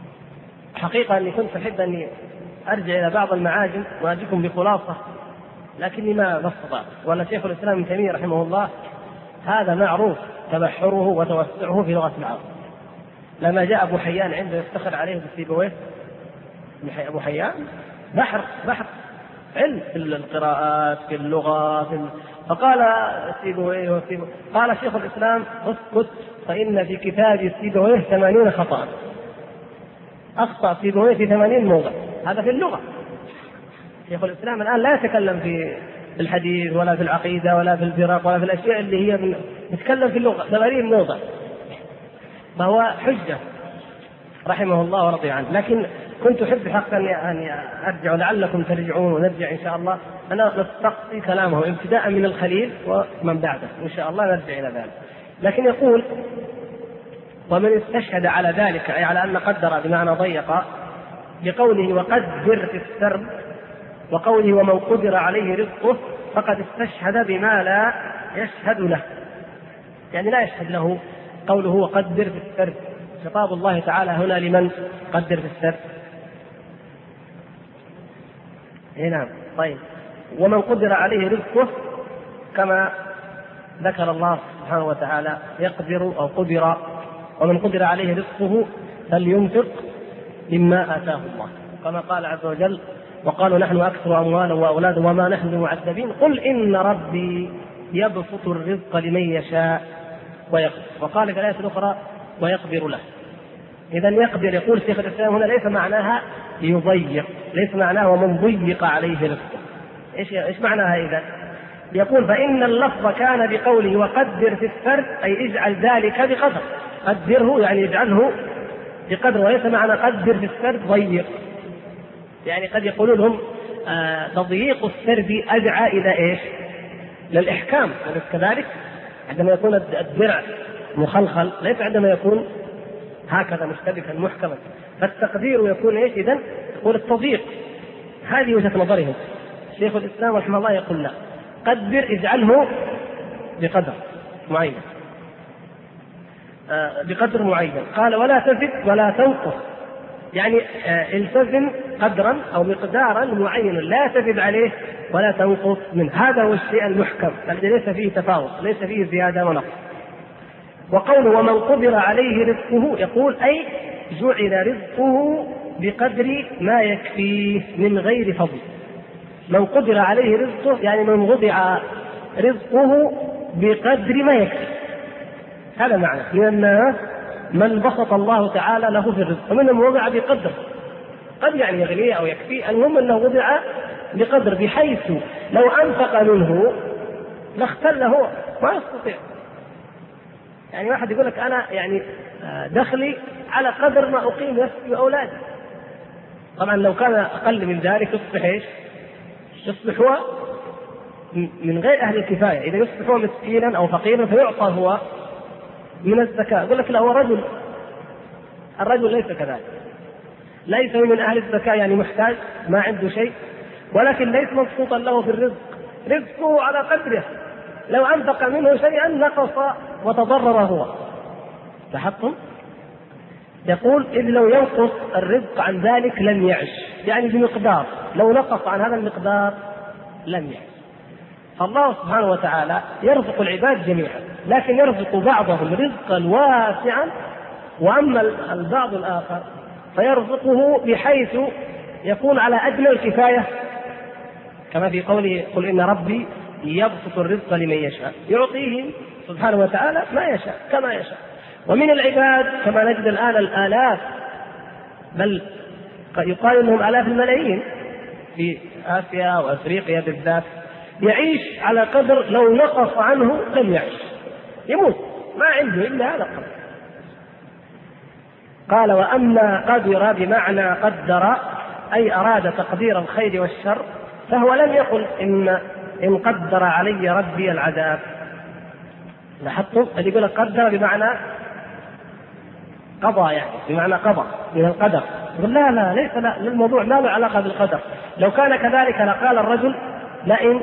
حقيقة أني كنت أحب أني أرجع إلى بعض المعاجم وأجيكم بخلاصة لكني ما استطعت. ولا شيخ الإسلام ابن تيمية رحمه الله هذا معروف تبحره وتوسعه في لغة العرب. لما جاء أبو حيان عنده يفتخر عليه بسيبويه، أبو حيان بحر علم في القراءات في اللغة فقال سيبويه قال شيخ الإسلام اسكت فإن في كتاب سيبويه 80 خطأ، أخطأ سيبويه في 80 موضع. هذا في اللغة. شيخ الإسلام الآن لا يتكلم في الحديث ولا في العقيدة ولا في الفرق ولا في الأشياء اللي هي يتكلم في اللغة 80 موضع، فهو حجة رحمه الله ورضي عنه. لكن كنت أحب حقا أن أرجع لعلكم ترجعون ونرجع إن شاء الله. أنا نستقصي كلامه ابتداء من الخليل ومن بعده إن شاء الله نرجع إلى ذلك. لكن يقول ومن استشهد على ذلك أي على أن قدر بمعنى ضيق بقوله وقدر في السرب وقوله ومن قدر عليه رزقه فقد استشهد بما لا يشهد له، يعني لا يشهد له قوله وقدر في السرب. خطاب الله تعالى هنا لمن قدر في السرب؟ نعم. طيب ومن قدر عليه رزقه كما ذكر الله سبحانه وتعالى يقدر أو قدر، ومن قدر عليه رزقه فلينفق مما آتاه الله، كما قال عز وجل وقالوا نحن أكثر أموالا وأولادا وما نحن بمعذبين قل إن ربي يبسط الرزق لمن يشاء ويقدر. وقال في الآية الأخرى ويقدر له. إذن يقدر يقول شيخ الإسلام هنا ليس معناها يضيق، ليس معناها ومن ضيق عليه رزقه. إيش معناها إذن؟ يقول فإن اللفظ كان بقوله وقدر في السرد أي اجعل ذلك بقدر، قدره يعني اجعله بقدر، وليس معنى قدر في السرد ضيق. يعني قد يقولون هم تضييق السرد أدعى إلى إيش؟ للإحكام، وليس كذلك عندما يكون الدرع مخلخل، ليس عندما يكون هكذا مشتبكا محكما. فالتقدير يكون إيش إذن؟ يقول التضييق. هذه وجهة نظرهم. شيخ الإسلام رحمه الله يقول لا، قدر اجعله بقدر معين، بقدر معين. قال ولا تزد ولا تنقص، يعني التزم قدرا أو مقدارا معين لا تزد عليه ولا تنقص منه. هذا هو الشيء المحكم الذي ليس فيه تفاوت، ليس فيه زيادة ونقص. وقوله ومن قدر عليه رزقه يقول أي جعل رزقه بقدر ما يكفيه من غير فضل. من قدر عليه رزقه يعني من وضع رزقه بقدر ما يكفي. هذا معنى من الناس من بسط الله تعالى له في الرزق، ومنهم وضع بقدر، قد يعني يغنيه أو يكفيه، المهم أنه وضع بقدر بحيث لو أنفق منه لاختل هو ما يستطيع. يعني واحد يقول لك أنا يعني دخلي على قدر ما أقيم نفسي وأولادي، طبعا لو كان أقل من ذلك يصبح إيش؟ يصبح هو من غير أهل الكفاية. إذا يصبح هو مسكينا أو فقيرا فيعطى هو من الزكاة. يقول لك لا هو رجل، الرجل ليس كذلك، ليس من أهل الزكاة يعني محتاج ما عنده شيء، ولكن ليس مبسوطا له في الرزق، رزقه على قدره، لو أنفق منه شيئا نقص وتضرر هو. لاحظتم؟ يقول إذ لو ينقص الرزق عن ذلك لم يعش، يعني بمقدار، لو نقص عن هذا المقدار لم يعش. الله سبحانه وتعالى يرزق العباد جميعا، لكن يرزق بعضهم رزقا واسعا، وأما البعض الآخر فيرزقه بحيث يكون على أدنى الكفاية، كما في قوله قل إن ربي يبسط الرزق لمن يشاء، يعطيه سبحانه وتعالى ما يشاء كما يشاء. ومن العباد كما نجد الآن الآلاف، بل يقال أنهم آلاف الملايين في آسيا وأفريقيا بالذات، يعيش على قدر لو نقص عنه لم يعيش، يموت ما عنده إلا هذا القدر. قال وأما قدر بمعنى قدر أي أراد تقدير الخير والشر، فهو لم يقل إن قدر علي ربي العذاب. لاحظتم؟ اللي يقول قدر بمعنى قضى، يعني بمعنى قضى من القدر. يقول لا ليس الموضوع ما له علاقة بالقدر. لو كان كذلك لقال الرجل لئن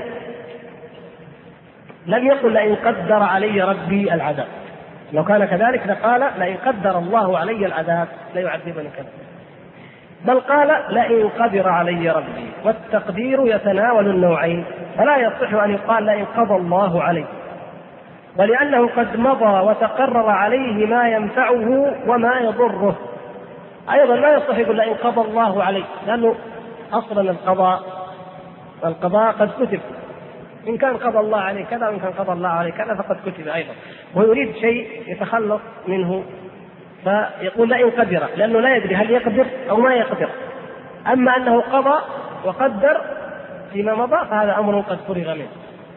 لم يقل لئن قدر علي ربي العذاب، لو كان كذلك لقال لئن قدر الله علي العذاب لا يعذبني كذا، بل قال لئن قدر علي ربي. والتقدير يتناول النوعين، فلا يصح أن يقال لئن قضى الله عليه، ولأنه قد مضى وتقرر عليه ما ينفعه وما يضره. أيضا لا يصح يقول لئن قضى الله عليه، لأنه أصلا القضاء قد كتب، إن كان قضى الله عليه كذا وإن كان قضى الله عليه كذا فقد كتب أيضا، ويريد شيء يتخلص منه فيقول لئن قدر، لأنه لا يدري هل يقدر أو ما يقدر. أما أنه قضى وقدر فيما مضى فهذا أمر قد فرغ منه.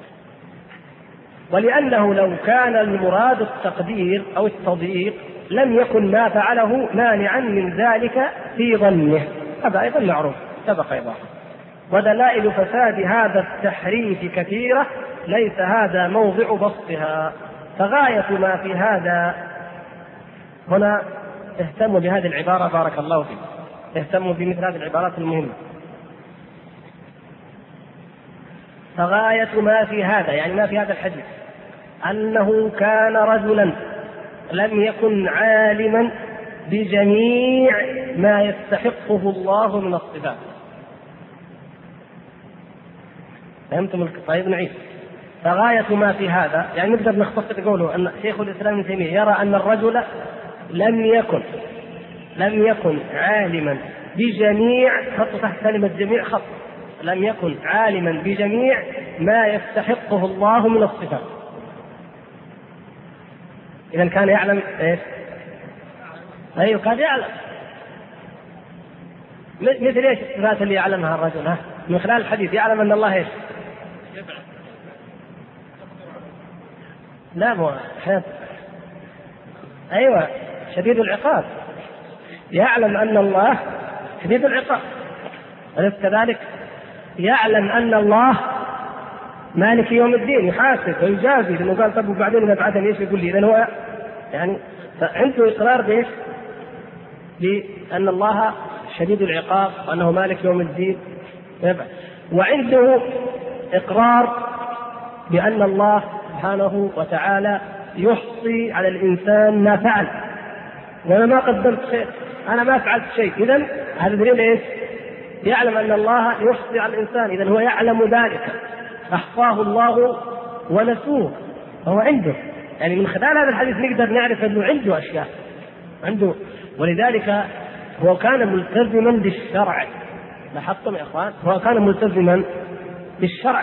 ولأنه لو كان المراد التقدير أو التضييق لم يكن ما فعله مانعا من ذلك في ظنه، هذا أيضا معروف سبق أيضا. ودلائل فساد هذا التحريف كثيرة، ليس هذا موضع بسطها، فغاية ما في هذا هنا اهتموا بهذه العبارة بارك الله فيكم، اهتموا بمثل هذه العبارات المهمة. فغاية ما في هذا يعني ما في هذا الحديث أنه كان رجلا لم يكن عالما بجميع ما يستحقه الله من الصفات. فهمتم؟ طيب نعيد. فغاية ما في هذا يعني نقدر نختصر قوله أن شيخ الإسلام ابن تيمية يرى أن الرجل لم يكن عالما بجميع، خط تحت كلمة جميع خط، لم يكن عالما بجميع ما يستحقه الله من الصفات. إذا كان يعلم إيش؟ أيوه كان يعلم مثل إيش الصفات اللي يعلمها الرجل من خلال الحديث، يعلم أن الله إيش؟ لا مو أيوه شديد العقاب، يعلم أن الله شديد العقاب، أليس كذلك؟ يعلم أن الله مالك يوم الدين يحاسب ويجازي، لأنه قال طب وبعدين إذا بعثني إيش يقول لي؟ إذن هو يعني عنده إقرار بإيش؟ بأن الله شديد العقاب وأنه مالك يوم الدين، وعنده إقرار بأن الله سبحانه وتعالى يحصي على الإنسان ما فعل، وأنا ما قدمت شيء، أنا ما فعلت شيء. إذن هذا دليل إيش؟ يعلم أن الله يحصي على الإنسان، إذن هو يعلم ذلك، أحصاه الله ونسوه، فهو عنده. يعني من خلال هذا الحديث نقدر نعرف أنه عنده أشياء عنده، ولذلك هو كان ملتزما بالشرع. لاحظتم يا إخوان؟ هو كان ملتزما بالشرع،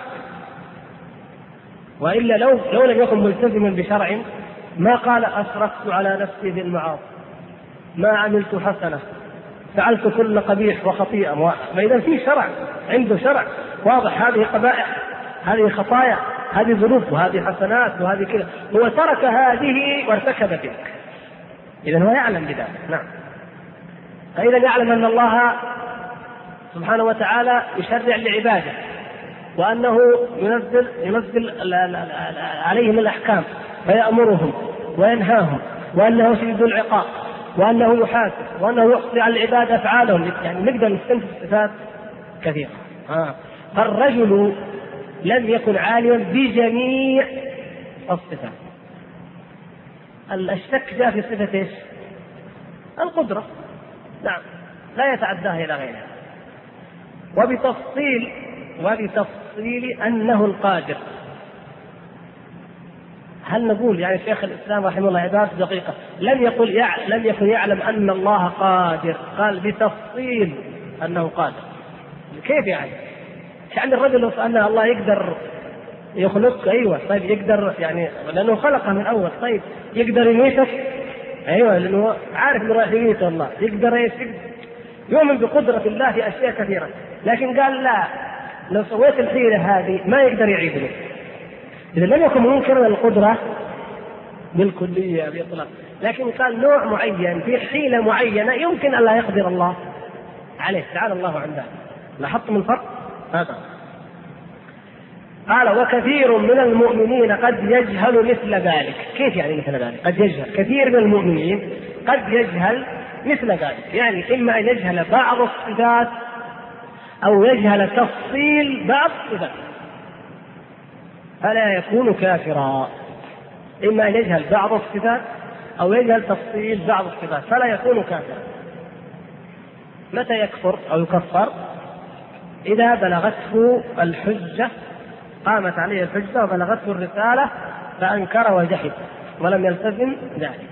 وإلا لو لم يكن ملتزما بشرع ما قال أسرفت على نفسي بالمعاصي، ما عملت حسنة، فعلت كل قبيح وخطيئة. فإذا في شرع، عنده شرع واضح، هذه قبائح، هذه خطايا، هذه ذنوب، وهذه حسنات، وهذه كذا، هو ترك هذه وارتكب تلك. إذن هو يعلم بذلك. نعم. فإذا يعلم أن الله سبحانه وتعالى يشرع لعباده، وأنه ينزل عليهم الأحكام فيأمرهم وينهاهم، وأنه شديد العقاب، وأنه يحاسب، وأنه يحصي على العباد أفعالهم. يعني نقدر نستنتج صفات كثيرة. فالرجل لم يكن عالما بجميع الصفات. الشك جاء في صفة ايش؟ القدرة، نعم، لا يتعداها إلى غيرها، وبتفصيل أنه القادر. هل نقول يعني شيخ الإسلام رحمه الله عبارة دقيقة، لم يكن يعلم أن الله قادر، قال بتفصيل أنه قادر. كيف يعني الرجل لو أن الله يقدر يخلق، أيوة طيب يقدر، يعني لأنه خلقه من أول، طيب يقدر يميتك، أيوة لأنه عارف إنه راح يميت الله، يقدر يؤمن بقدرة الله في أشياء كثيرة، لكن قال لا، لو سويت الحيلة هذه ما يقدر يعيدني. إذا لم يكن منكرا القدرة بالكلية بإطلاق، لكن قال نوع معين في حيلة معينة يمكن أن لا يقدر الله عليه، تعالى الله عن ذلك. لاحظتم الفرق هذا؟ قال وكثير من المؤمنين قد يجهل مثل ذلك. كيف يعني مثل ذلك؟ قد يجهل، كثير من المؤمنين قد يجهل مثل ذلك، يعني إما أن يجهل بعض الصفات أو يجهل تفصيل بعض الصفات فلا يكون كافرا. إما أن يجهل بعض الصفات أو يجهل تفصيل بعض الصفات فلا يكون كافرا. متى يكفر أو يكفر؟ إذا بلغته الحجة، قامت عليه الحجة وبلغته الرسالة فأنكر وجحد ولم يلتزم ذلك.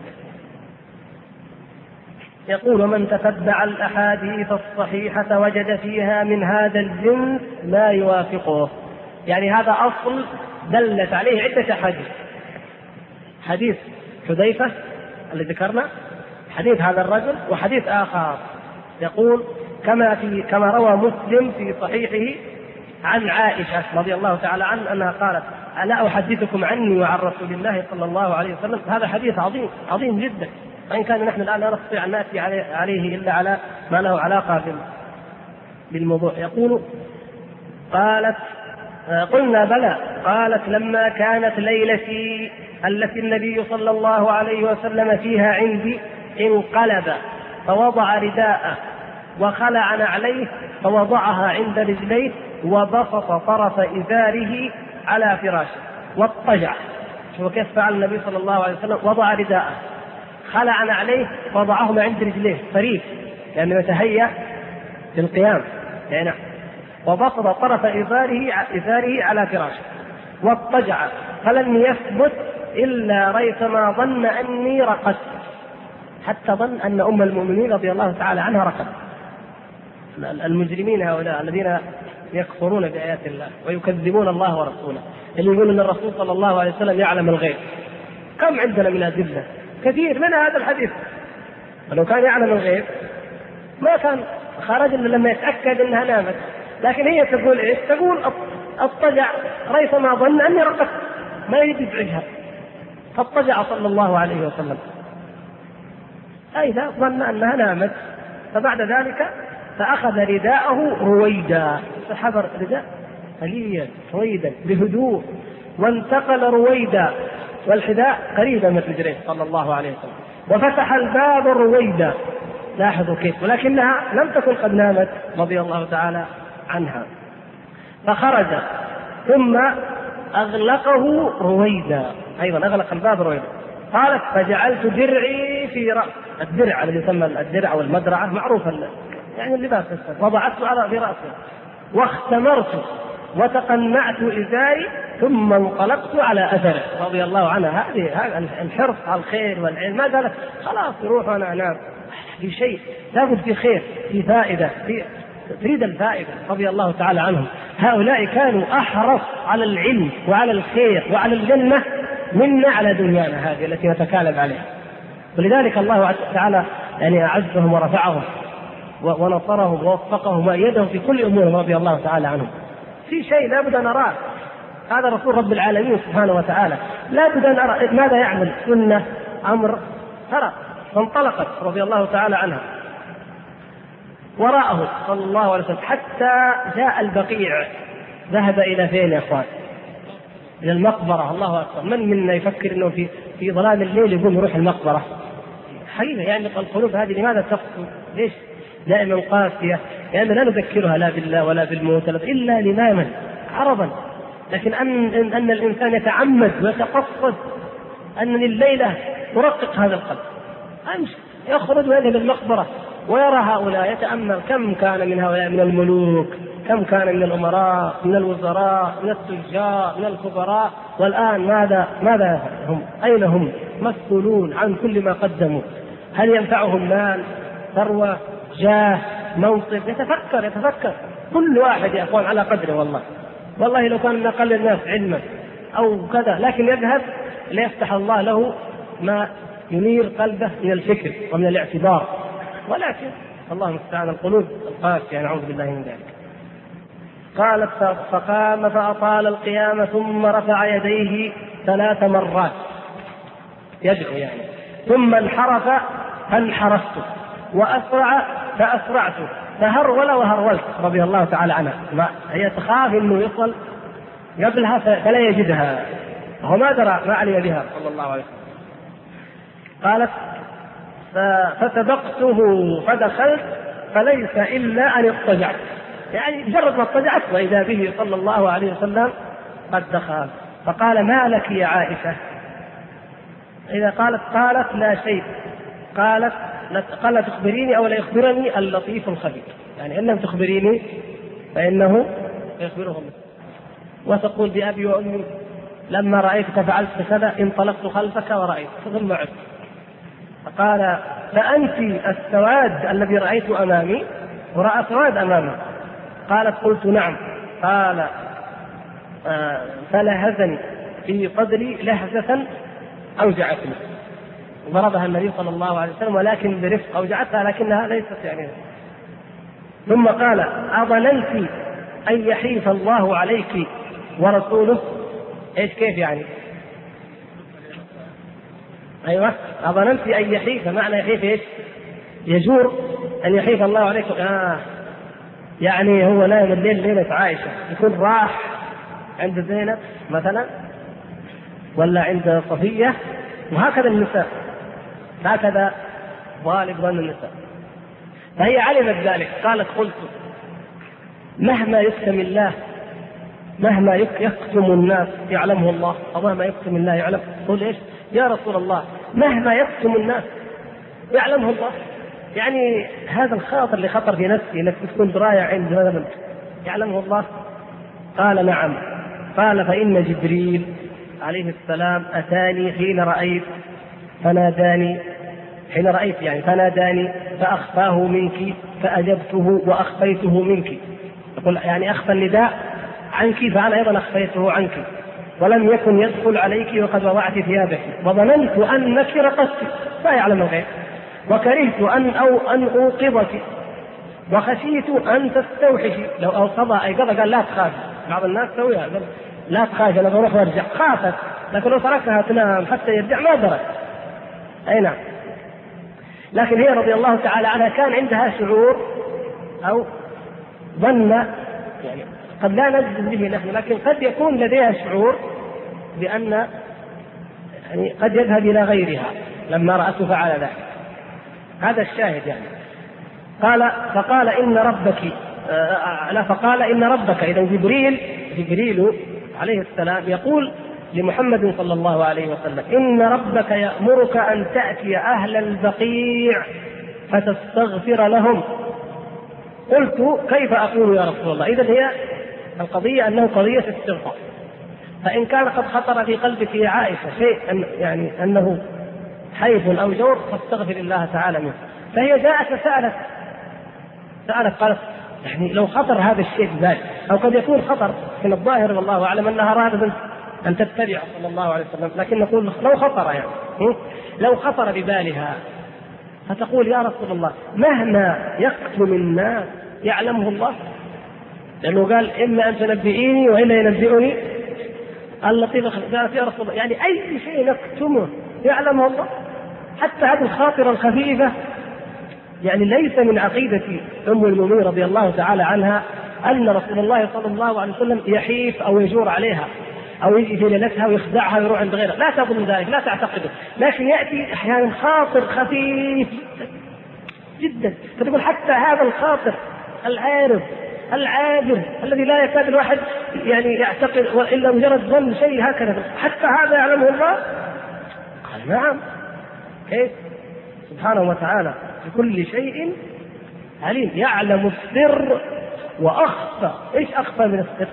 يقول: ومن تتبع الأحاديث الصحيحة وجد فيها من هذا الجنس ما يوافقه. يعني هذا أصل دلت عليه عدة أحاديث: حديث حذيفة الذي ذكرنا، حديث هذا الرجل، وحديث آخر يقول كما روى مسلم في صحيحه عن عائشة رضي الله تعالى عنها أنها قالت: ألا أحدثكم عني وعن رسول الله صلى الله عليه وسلم. هذا حديث عظيم عظيم جدا، وإن كان نحن الآن لا نستطيع أن نأتي عليه إلا على ما له علاقة بالموضوع. يقول: قالت: قلنا بلى. قالت: لما كانت ليلتي التي النبي صلى الله عليه وسلم فيها عندي انقلب فوضع رداءه وخلع نعليه فوضعها عند رجليه وبسط طرف إزاره على فراشه واضطجع. شوف كيف فعل النبي صلى الله عليه وسلم: وضع رداءه، خلع نعليه، وضعهما عند رجليه فريق يعني يتهيأ للقيام يعني، وبسط طرف إزاره على فراشه واضطجع، فلم يثبت إلا ريثما ظن أني رقدت، حتى ظن أن أم المؤمنين رضي الله تعالى عنها رقدت. المجرمين هؤلاء الذين يكفرون بآيات الله ويكذبون الله ورسوله، اللي يقول أن الرسول صلى الله عليه وسلم يعلم الغيب. كم عندنا من أدلة كثير من هذا الحديث، ولو كان يعلم الغيب ما كان خرج إلا لما يتأكد أنها نامت. لكن هي تقول إيش؟ تقول اضطجع ريثما ظن أني رقدت، ما يريد يزعجها، فاضطجع صلى الله عليه وسلم إذا ظن أنها نامت. فبعد ذلك فأخذ رداءه رويدا، سحب رداء قليلا رويدا بهدوء، وانتقل رويدا والحذاء قريبا من رجليه صلى الله عليه وسلم، وفتح الباب رويدا. لاحظوا كيف، ولكنها لم تكن قد نامت رضي الله تعالى عنها. فخرج ثم أغلقه رويدا، أيضا أغلق الباب رويدا. قالت: فجعلت درعي في رأس، الدرع الذي يسمى الدرع والمدرعة معروف يعني اللباس، وضعته في رأسه، واختمرت وتقنعت إزاري ثم انطلقت على أثره رضي الله عنها. هذا الحرص على الخير والعلم، ما قالت خلاص يروح وأنا أنام، في شيء لابد في خير، في فائدة، تريد الفائدة رضي الله تعالى عنهم. هؤلاء كانوا أحرص على العلم وعلى الخير وعلى الجنة منا على دنيانا هذه التي نتكالب عليها. ولذلك الله تعالى يعني أعزهم ورفعهم ونصرهم ووفقهم وأيدهم في كل أمورهم رضي الله تعالى عنهم. في شيء لابد أن نراه، هذا رسول رب العالمين سبحانه وتعالى، لابد أن أرى ماذا يعمل، سنة أمر، ترى. فانطلقت رضي الله تعالى عنها وراءه صلى الله عليه وسلم حتى جاء البقيع. ذهب إلى فين يا أخوان؟ إلى المقبرة. الله أكبر، من منا يفكر أنه في ظلام الليل يقوم يروح المقبرة؟ حقيقة يعني القلوب هذه لماذا تقسو؟ ليش دائما قاسية؟ لأن لا نذكرها لا بالله ولا بالموت إلا لماما عرضا. لكن أن الإنسان يتعمد ويتقصد أن الليلة ترقق هذا القلب، أمشي يخرج ويذهب المقبرة ويرى هؤلاء، يتأمل كم كان من هؤلاء من الملوك، كم كان من الأمراء، من الوزراء، من التجار، من الخبراء، والآن ماذا هم؟ أين هم؟ مسؤولون عن كل ما قدموا. هل ينفعهم مال، ثروة، جاه، منصب؟ يتفكر كل واحد يا أخوان على قدره. والله لو كان من أقل الناس علما أو كذا، لكن يذهب ليفتح الله له ما ينير قلبه من الفكر ومن الاعتبار. ولكن الله المستعان القلوب القاسية، نعوذ بالله من ذلك. قالت: فقام فأطال القيام ثم رفع يديه 3 مرات يدعو يعني، ثم انحرف فانحرفت، وأسرع فأسرعت، فهرول وهرولت رضي الله تعالى عنها. هي تخاف انه يصل قبلها فلا يجدها، وهو ما درى ما علم بها صلى الله عليه وسلم. قالت: فسبقته فدخلت فليس إلا أن اضطجعت، يعني مجرد ما اضطجعت وإذا به صلى الله عليه وسلم قد دخل. فقال: ما لك يا عائشة؟ إذا قالت لا شيء. قال: تخبريني أو لا يخبرني اللطيف الخبير، يعني إن لم تخبريني فإنه يخبره الله. وتقول بأبي وأمي لما رأيتك فعلت كذا انطلقت خلفك ورأيت ثم عدت. فقال فأنت السواد الذي رأيت أمامي، ورأى سواد أمامه. قالت قلت نعم. قال فلهزني في صدري لهزة أوجعتني. ضربها النبي صلى الله عليه وسلم ولكن برفق، أوجعتها لكنها ليست يعني. ثم قال أظننت أن يحيف الله عليك ورسوله؟ إيش كيف يعني؟ أيوة، أظننت أن يحيف، معنى يحيف إيش؟ يجور، أن يحيف الله عليكم. يعني هو نايم الليل ليلة عائشة، يكون راح عند زينب مثلا ولا عند صفية، وهكذا النساء، هكذا غالب ظن النساء. فهي علمت ذلك. قالت قلت مهما يكتم الله، مهما يكتم الناس يعلمه الله، أو مهما يكتم الله يعلم. قل إيش يا رسول الله؟ مهما يكتم الناس يعلمه الله. يعني هذا الخاطر اللي خطر في نفسي انك تكون دراية عند هذا يعلمه الله. قال نعم. قال فإن جبريل عليه السلام أتاني حين رأيت فناداني، حين رأيت يعني فناداني فأخفاه منك فأجبته وأخفيته منك. يقول يعني أخفى النداء عنك فأنا أيضا أخفيته عنك، ولم يكن يدخل عليك وقد وضعت ثيابك، وظننت أنك رقصت، لا يعلم الغيب، وكرهت أن أوقظك، وخشيت أن تستوحشي. لو أوقظها أيقظها قال لا تخاف، بعض الناس تسويها لا تخاف أنا بروح وارجع، خافت، لكن لو تركها تنام حتى يرجع ما درت. أي نعم. لكن هي رضي الله تعالى عنها كان عندها شعور أو ظن، يعني قد لا نجزم به نحن، لكن قد يكون لديها شعور بأن يعني قد يذهب إلى غيرها لما رأته فعل ذلك. هذا الشاهد يعني. فقال إن ربك إذا جبريل عليه السلام يقول لمحمد صلى الله عليه وسلم إن ربك يأمرك أن تأتي أهل البقيع فتستغفر لهم. قلت كيف أقول يا رسول الله؟ إذن هي القضية أنه قضية استغفار. فإن كان قد خطر في قلبك يا عائشة شيء يعني أنه حيف أو جور فاستغفر الله تعالى منه. فهي جاءت وسألت قالت يعني لو خطر هذا الشيء بذلك، أو قد يكون خطر من الظاهر والله أعلم أنها رادة أن تتبع صلى الله عليه وسلم، لكن نقول لو خطر يعني لو خطر ببالها فتقول يا رسول الله مهما يكتم الناس يعلمه الله، لأنه قال إما أن تنبئيني وإلا ينبئني اللطيف. قالت يا رسول الله يعني أي شيء نكتمه يعلمه الله، حتى هذه الخاطرة الخفيفة. يعني ليس من عقيدة أم المؤمنين رضي الله تعالى عنها أن رسول الله صلى الله عليه وسلم يحيف أو يجور عليها أو يجي في ليلتها ويخدعها ويروح عند غيرها، لا تظن ذلك، لا تعتقده، لكن يأتي أحيانا خاطر خفيف جدا، فتقول حتى هذا الخاطر العارض العابر الذي لا يكاد الواحد يعني يعتقد إلا مجرد ظن شيء هكذا، حتى هذا يعلمه الله. قال نعم، كيف؟ سبحانه وتعالى بكل شيء عليم، يعلم السر وأخفى. إيش أخفى من السر؟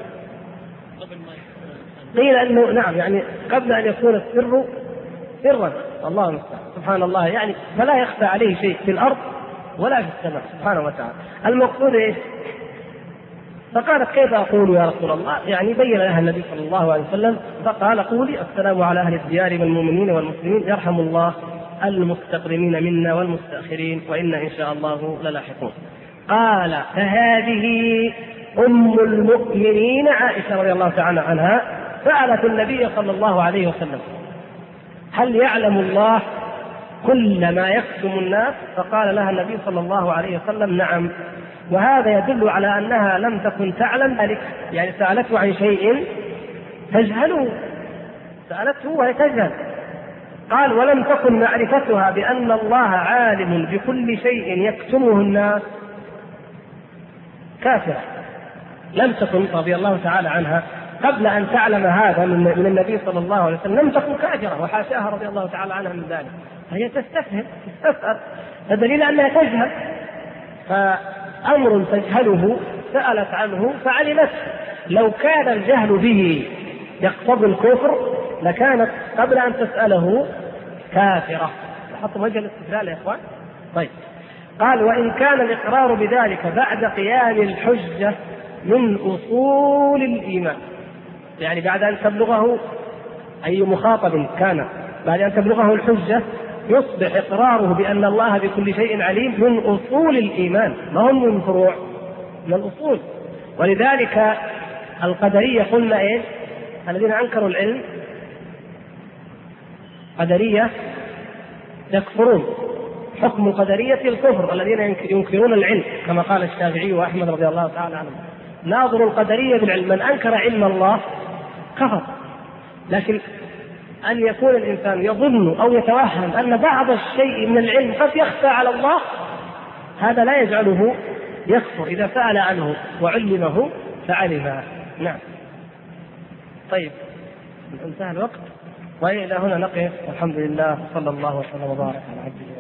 قيل أنه نعم يعني قبل أن يكون السر سرا، الله المستعان، سبحان الله، يعني فلا يخفى عليه شيء في الأرض ولا في السماء سبحانه وتعالى. المقصود إيش؟ فقالت كيف أقول يا رسول الله؟ يعني بين لها النبي صلى الله عليه وسلم، فقال قولي السلام على أهل الديار من المؤمنين والمسلمين يرحم الله المستقدمين منا والمستأخرين وإنا إن شاء الله للاحقون. قال فهذه أم المؤمنين عائشة رضي الله تعالى عنها سألت النبي صلى الله عليه وسلم هل يعلم الله كل ما يكتم الناس؟ فقال لها النبي صلى الله عليه وسلم نعم. وهذا يدل على أنها لم تكن تعلم ذلك، يعني سألته عن شيء تجهله، سألته وهي تجهل. قال ولم تكن معرفتها بأن الله عالم بكل شيء يكتمه الناس كافرة. لم تكن رضي الله تعالى عنها قبل أن تعلم هذا من النبي صلى الله عليه وسلم لم تكن كافرة، وحاشاها رضي الله تعالى عنها من ذلك. فهي تستفهم تستسأل، فدليل أنها تجهل، فأمر تجهله سألت عنه فعلمت. لو كان الجهل به يقتضي الكفر لكانت قبل أن تسأله كافرة. لاحظتم وجه الاستدلال يا إخوان؟ طيب، قال وإن كان الإقرار بذلك بعد قيام الحجة من أصول الإيمان، يعني بعد أن تبلغه أي مخاطب كان بعد أن تبلغه الحجة يصبح إقراره بأن الله بكل شيء عليم من أصول الإيمان، ما هم من فروع، من الأصول. ولذلك القدرية قلنا إيه؟ الذين أنكروا العلم قدرية يكفرون، حكم القدرية الكفر، الذين ينكرون العلم كما قال الشافعي وأحمد رضي الله تعالى عنهم. ناظر القدرية بالعلم، من أنكر علم الله كفر. لكن أن يكون الإنسان يظن أو يتوهم أن بعض الشيء من العلم قد يخفى على الله، هذا لا يجعله يكفر إذا سأل عنه وعلمه فعلمه. نعم. طيب، انتهى الوقت وإلى هنا نقف، والحمد لله، صلى الله وسلم وبارك على عبده.